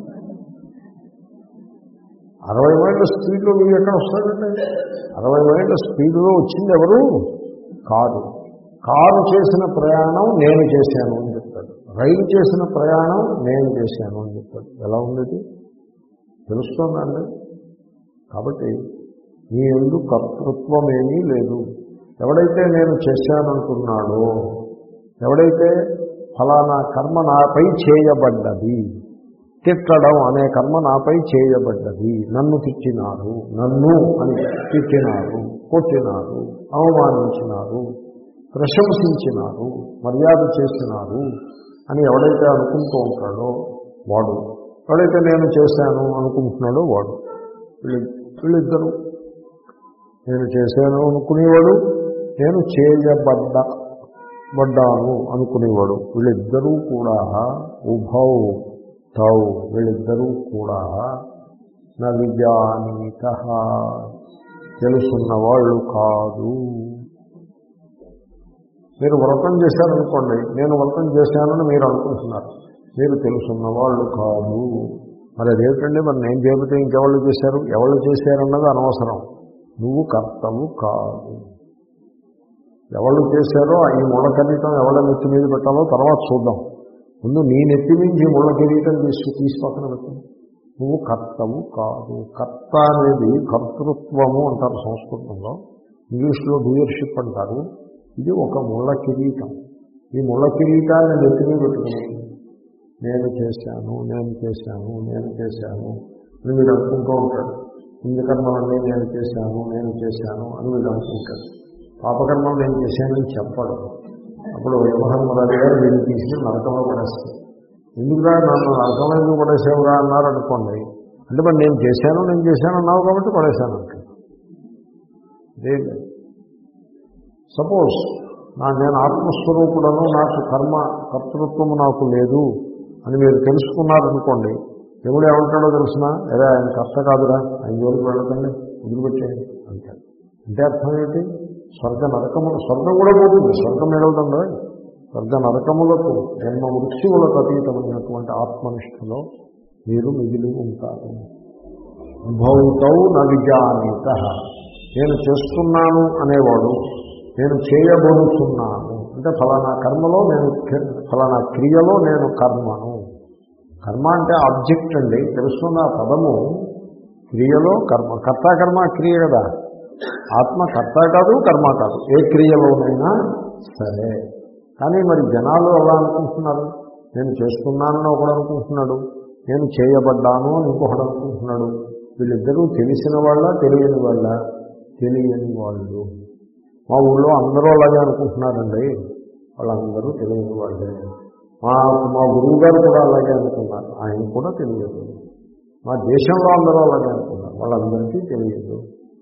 అరవై మైళ్ళ స్పీడ్లో వీడు ఎక్కడ వస్తాడండి? అరవై మైళ్ళ స్పీడ్లో వచ్చింది ఎవరు? కారు. కారు చేసిన ప్రయాణం నేను చేశాను అని చెప్తాడు. రైలు చేసిన ప్రయాణం నేను చేశాను అని చెప్తాడు. ఎలా ఉండేది తెలుస్తోందండి. కాబట్టి మీ యందు కర్తృత్వమేమీ లేదు. ఎవడైతే నేను చేశానంటున్నాడో, ఎవడైతే ఫలానా కర్మ నాపై చేయబడ్డది, తిట్టడం అనే కర్మ నాపై చేయబడ్డది, నన్ను తిట్టినారు, నన్ను అని తిట్టినారు, కొట్టినారు, అవమానించినారు, ప్రశంసించినారు, మర్యాద చేసినారు అని ఎవడైతే అనుకుంటూ ఉంటాడో వాడు, ఎవడైతే నేను చేశాను అనుకుంటున్నాడో వాడు, వీళ్ళు వీళ్ళిద్దరూ నేను చేశాను అనుకునేవాడు, నేను చేయబడ్డ పడ్డాను అనుకునేవాడు, వీళ్ళిద్దరూ కూడా ఉభౌ తౌ, వీళ్ళిద్దరూ కూడా నా విజానీత, తెలుసున్న వాళ్ళు కాదు. మీరు వ్రతం చేశారనుకోండి, నేను వ్రతం చేశానని మీరు అనుకుంటున్నారు, మీరు తెలుసున్న వాళ్ళు కాదు. మరి అదేమిటండి, మరి నేను చెబితే ఇంకెవాళ్ళు చేశారు, ఎవళ్ళు చేశారన్నది అనవసరం. నువ్వు కర్తవు కాదు. ఎవళ్ళు చేశారో ఈ ముళ్ళ కిరీటం ఎవళ్ళ నెత్తి మీద పెట్టాలో తర్వాత చూద్దాం. ముందు నీ నెత్తి నుంచి ముళ్ళ కిరీటం తీసుకు తీసి పక్కన పెట్టండి. నువ్వు కర్తవు కాదు. కర్త అనేది కర్తృత్వము అంటారు సంస్కృతంలో, ఇంగ్లీష్లో డూయర్షిప్ అంటారు. ఇది ఒక ముళ్ళ కిరీటం. ఈ ముళ్ళ కిరీటాన్ని నెత్తి మీద పెట్టుకుని నేను చేశాను నేను చేశాను నేను చేశాను అని వీడు అనుకుంటూ ఉంటాడు. పుణ్యకర్మలన్నీ నేను చేశాను నేను చేశాను అని వీడు అనుకుంటాడు. పాపకర్మలు నేను చేశానని చెప్పడు. అప్పుడు యమధర్మరాజు గారు వీడిని తీసుకుని నరకంలో పడేస్తాడు. ఎందుకురా నన్ను నరకంలో ఎందుకు పడేసేవురా అన్నారు అనుకోండి. అంటే మరి నేను చేశాను నేను చేశాను అన్నావు కాబట్టి పడేశాను అంటాడు. లేదు, సపోజ్ నా నేను ఆత్మస్వరూపుడను, నాకు కర్మ కర్తృత్వము నాకు లేదు అని మీరు తెలుసుకున్నారనుకోండి, దేవుడు ఏమంటాడో తెలిసిన, అదే ఆయన కర్త కాదురా, ఆయన జోలికి వెళ్ళకండి, వదిలిపెట్టేయండి అంటాడు. అంటే అర్థం ఏంటి? స్వర్గ నరకములు, స్వర్గం కూడా పోతుంది, స్వర్గం ఏడవుతుంది. స్వర్గ నరకములకు జన్మ మృత్యువులకు అతీతమైనటువంటి ఆత్మనిష్టలో మీరు మిగిలి ఉంటారు. భౌతౌ న విజానీత, నేను చేస్తున్నాను అనేవాడు, నేను చేయబోతున్నాను అంటే ఫలానా కర్మలో నేను ఫలానా క్రియలో నేను కర్మను. కర్మ అంటే ఆబ్జెక్ట్ అండి, తెలుసుకున్న పదము. క్రియలో కర్మ, కర్త కర్మ క్రియ కదా. ఆత్మ కర్త కాదు కర్మ కాదు, ఏ క్రియలోనైనా సరే. కానీ మరి జనాలు ఎలా అనుకుంటున్నారు? నేను చేస్తున్నానని ఒకడు అనుకుంటున్నాడు, నేను చేయబడ్డాను అని ఇంకొకడు అనుకుంటున్నాడు. వీళ్ళిద్దరూ తెలిసిన వాళ్ళ తెలియని వాళ్ళ? తెలియని వాళ్ళు. మా ఊళ్ళో అందరూ అలాగే అనుకుంటున్నారండి, వాళ్ళందరూ తెలియని వాళ్ళే. మా మా గురువు గారు కూడా అలాగే అనుకున్నారు, ఆయన కూడా తెలియదు. మా దేశంలో అందరూ అలాగే అనుకున్నారు, వాళ్ళందరికీ తెలియదు.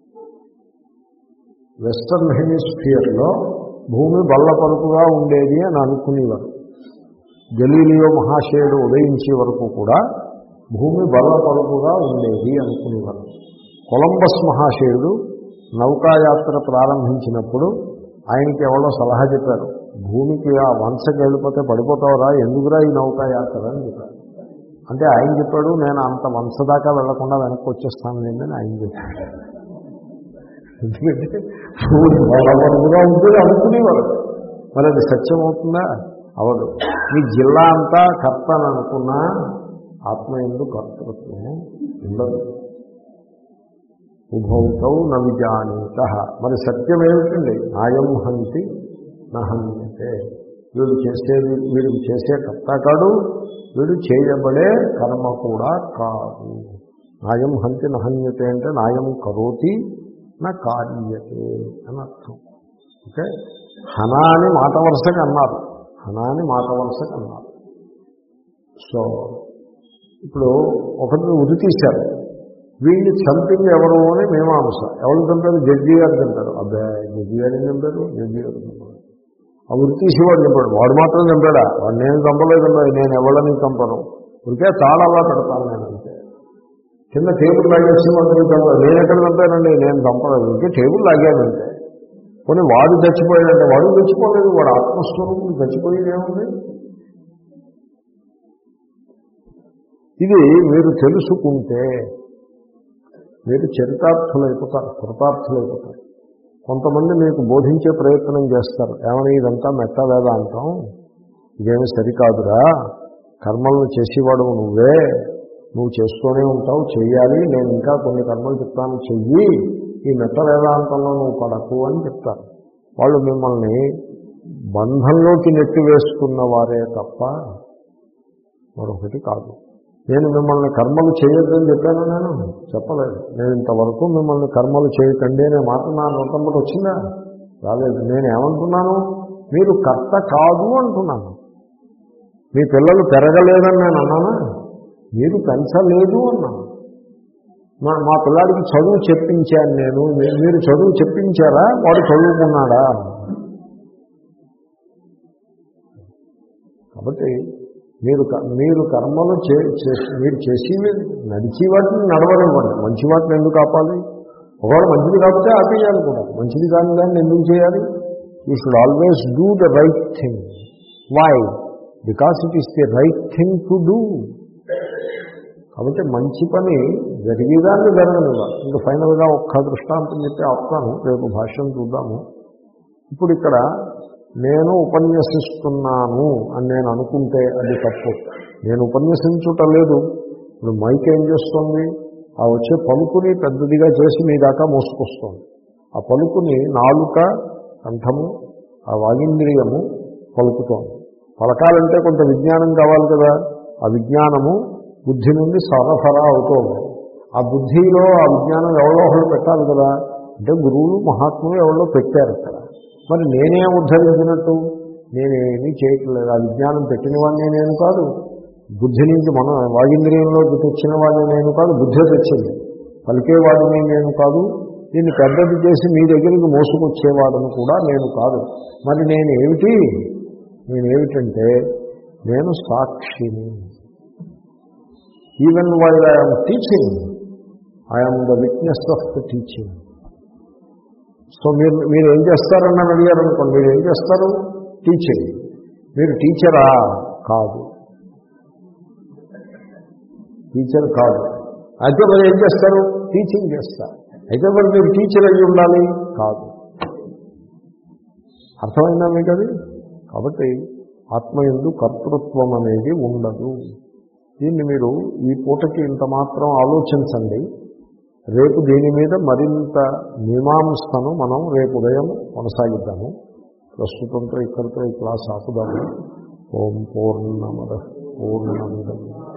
వెస్టర్న్ హెమిస్ఫియర్లో భూమి బల్లపరుపుగా ఉండేది అని అనుకునేవారు. గలీలియో మహాశయుడు ఉదయించే వరకు కూడా భూమి బల్లపరుపుగా ఉండేది అనుకునేవారు. కొలంబస్ మహాశయుడు నౌకాయాత్ర ప్రారంభించినప్పుడు ఆయనకి ఎవరో సలహా చెప్పారు, భూమికి ఆ వంశకి వెళ్ళిపోతే పడిపోతావురా, ఎందుకురా ఈ నౌకాయాత్ర అని చెప్పారు. అంటే ఆయన చెప్పాడు, నేను అంత వంశ దాకా వెళ్లకుండా వెనక్కి వచ్చేస్తాను లేండి అని ఆయన చెప్పాడు. ఎందుకంటే భూమి బలపరుపుగా ఉంటుంది అనుకునేవారు. మరి అది సత్యం అవుతుందా? అవదు. మీ జిల్లా అంతా కర్త అని అనుకున్నా ఆత్మ ఎందు కర్తృత్వం ఉండదు. ఉభౌతౌ న విజానీత. మరి సత్యం ఏమిటండి? నాయం హంతి నహన్యతే. వీడు చేసేది వీడు చేసే కర్త కాడు, వీడు చేయబడే కర్మ కూడా కాదు. నాయం హంతి నహన్యతే అంటే నాయం కరోతి నా కార్యతే అని అర్థం. ఓకే, హనా అని మాట వరుసగా అన్నారు, హనా అని మాట వరుసగా అన్నారు. సో ఇప్పుడు ఒకరిని ఉరి తీశారు, వీడిని చంపింది ఎవరు అని మీమాంస. ఎవరు చంపారు? జడ్జి గారు చంపారు. అబ్బాయి జడ్జి గారిని చంపారు, జడ్జి గారు చంపారు. ఆ ఉరి తీసేవాడు చంపాడు, వాడు మాత్రం చంపాడా? వాడు నేను చంపలేదండి, నేను ఎవరిని చంపను, ఉరికే తాళలా పెడతాను నేను అంతే. కింద టేబుల్ లాగేసి వాడిని చంపాడు, నేను ఎక్కడ చంపానండి, నేను చంపలేదు, ఉరికే టేబుల్ లాగానంటే. కొన్ని వాడు చచ్చిపోయాడంటే వాడు చచ్చిపోలేదు, వాడు ఆత్మస్వరూపం చచ్చిపోయేది ఏముంది? ఇది మీరు తెలుసుకుంటే మీరు చరితార్థులైపోతారు, కృతార్థులైపోతారు. కొంతమంది మీకు బోధించే ప్రయత్నం చేస్తారు, ఏమని ఇదంతా మెట్ట వేదాంతం, ఇదేమి సరికాదురా, కర్మలను చేసేవాడు నువ్వే, నువ్వు చేస్తూనే ఉంటావు, చెయ్యాలి, నేను ఇంకా కొన్ని కర్మలు చెప్తాను చెయ్యి, ఈ మెట్ట వేదాంతంలో నువ్వు పడకు అని చెప్తారు. వాళ్ళు మిమ్మల్ని బంధంలోకి నెట్టివేసుకున్న వారే తప్ప మరొకటి కాదు. నేను మిమ్మల్ని కర్మలు చేయొద్దని చెప్పాను, నేను చెప్పలేదు. నేను ఇంతవరకు మిమ్మల్ని కర్మలు చేయకండి అనే మాట నా నోటంలో వచ్చిందా? రాలేదు. నేను ఏమంటున్నాను? మీరు కర్త కాదు అంటున్నాను. మీ పిల్లలు పెరగలేదని నేను అన్నానా? మీరు పెంచలేదు అన్నాను. మా మా పిల్లాడికి చదువు చెప్పించాను నేను, మీరు చదువు చెప్పించారా? వాడు చదువుకున్నాడా? కాబట్టి మీరు మీరు కర్మలు చే మీరు చేసి నడిచి వాటిని నడవనివ్వండి, మంచి వాటిని ఎందుకు ఆపాలి? ఒకవేళ మంచిది కాకపోతే ఆపేయాలి కూడా. మంచిది కాని దాన్ని ఎందుకు చేయాలి? You should always do the right thing. Why? Because it is the right thing to do. కాబట్టి మంచి పని జరిగేదాన్ని జరగనివ్వాలి. ఇంకా ఫైనల్గా ఒక్క దృష్టాంతం చెప్పి ఆపుతాను, రేపు భాష్యం చూద్దాము. ఇప్పుడు ఇక్కడ నేను ఉపన్యసిస్తున్నాను అని నేను అనుకుంటే అది తప్పు. నేను ఉపన్యసించుట లేదు. ఇప్పుడు మైక్ ఏం చేస్తుంది, ఆ వచ్చే పలుకుని పెద్దదిగా చేసి మీ దాకా మోసుకొస్తుంది. ఆ పలుకుని నాలుక, కంఠము, ఆ వాగింద్రియము పలుకుతోంది. పలకాలంటే కొంత విజ్ఞానం కావాలి కదా. ఆ విజ్ఞానము బుద్ధి నుండి సరఫరా అవుతోంది. ఆ బుద్ధిలో ఆ విజ్ఞానం ఎవరో ఒకళ్ళు పెట్టాలి కదా. అంటే గురువులు మహాత్ములు ఎవరో పెట్టారు అక్కడ. మరి నేనేం ఉద్ధరించినట్టు? నేనేమీ చేయట్లేదు. ఆ విజ్ఞానం పెట్టిన వాడిని నేను కాదు, బుద్ధి నుంచి మన వాగింద్రియంలోకి తెచ్చిన వాడిని నేను కాదు, బుద్ధి తెచ్చింది. పలికేవాడిని నేను కాదు, దీన్ని పెద్దది చేసి మీ దగ్గరికి మోసుకొచ్చేవాడని కూడా నేను కాదు. మరి నేను ఏమిటి? నేనేమిటంటే నేను సాక్షిని. Even while I'm teaching, I'm the witness of the teaching. So మీరు మీరు ఏం చేస్తారని అడిగారు అనుకోండి, మీరు ఏం చేస్తారు? టీచింగ్. మీరు టీచరా? కాదు, టీచర్ కాదు. అయితే మరి ఏం చేస్తారు? టీచింగ్ చేస్తారు. అయితే మరి మీరు టీచర్ అయ్యి ఉండాలి? కాదు. అర్థమైందా మీకు అది? కాబట్టి ఆత్మయందు కర్తృత్వం అనేది ఉండదు. దీన్ని మీరు ఈ పూటకి ఇంత మాత్రం ఆలోచించండి. రేపు దీని మీద మరింత మీమాంసను మనం రేపు ఉదయం కొనసాగిద్దాము. ప్రస్తుతంతో ఇక్కడితో ఈ క్లాస్ ఆపుదాము. ఓం పూర్ణమద పూర్ణమిదం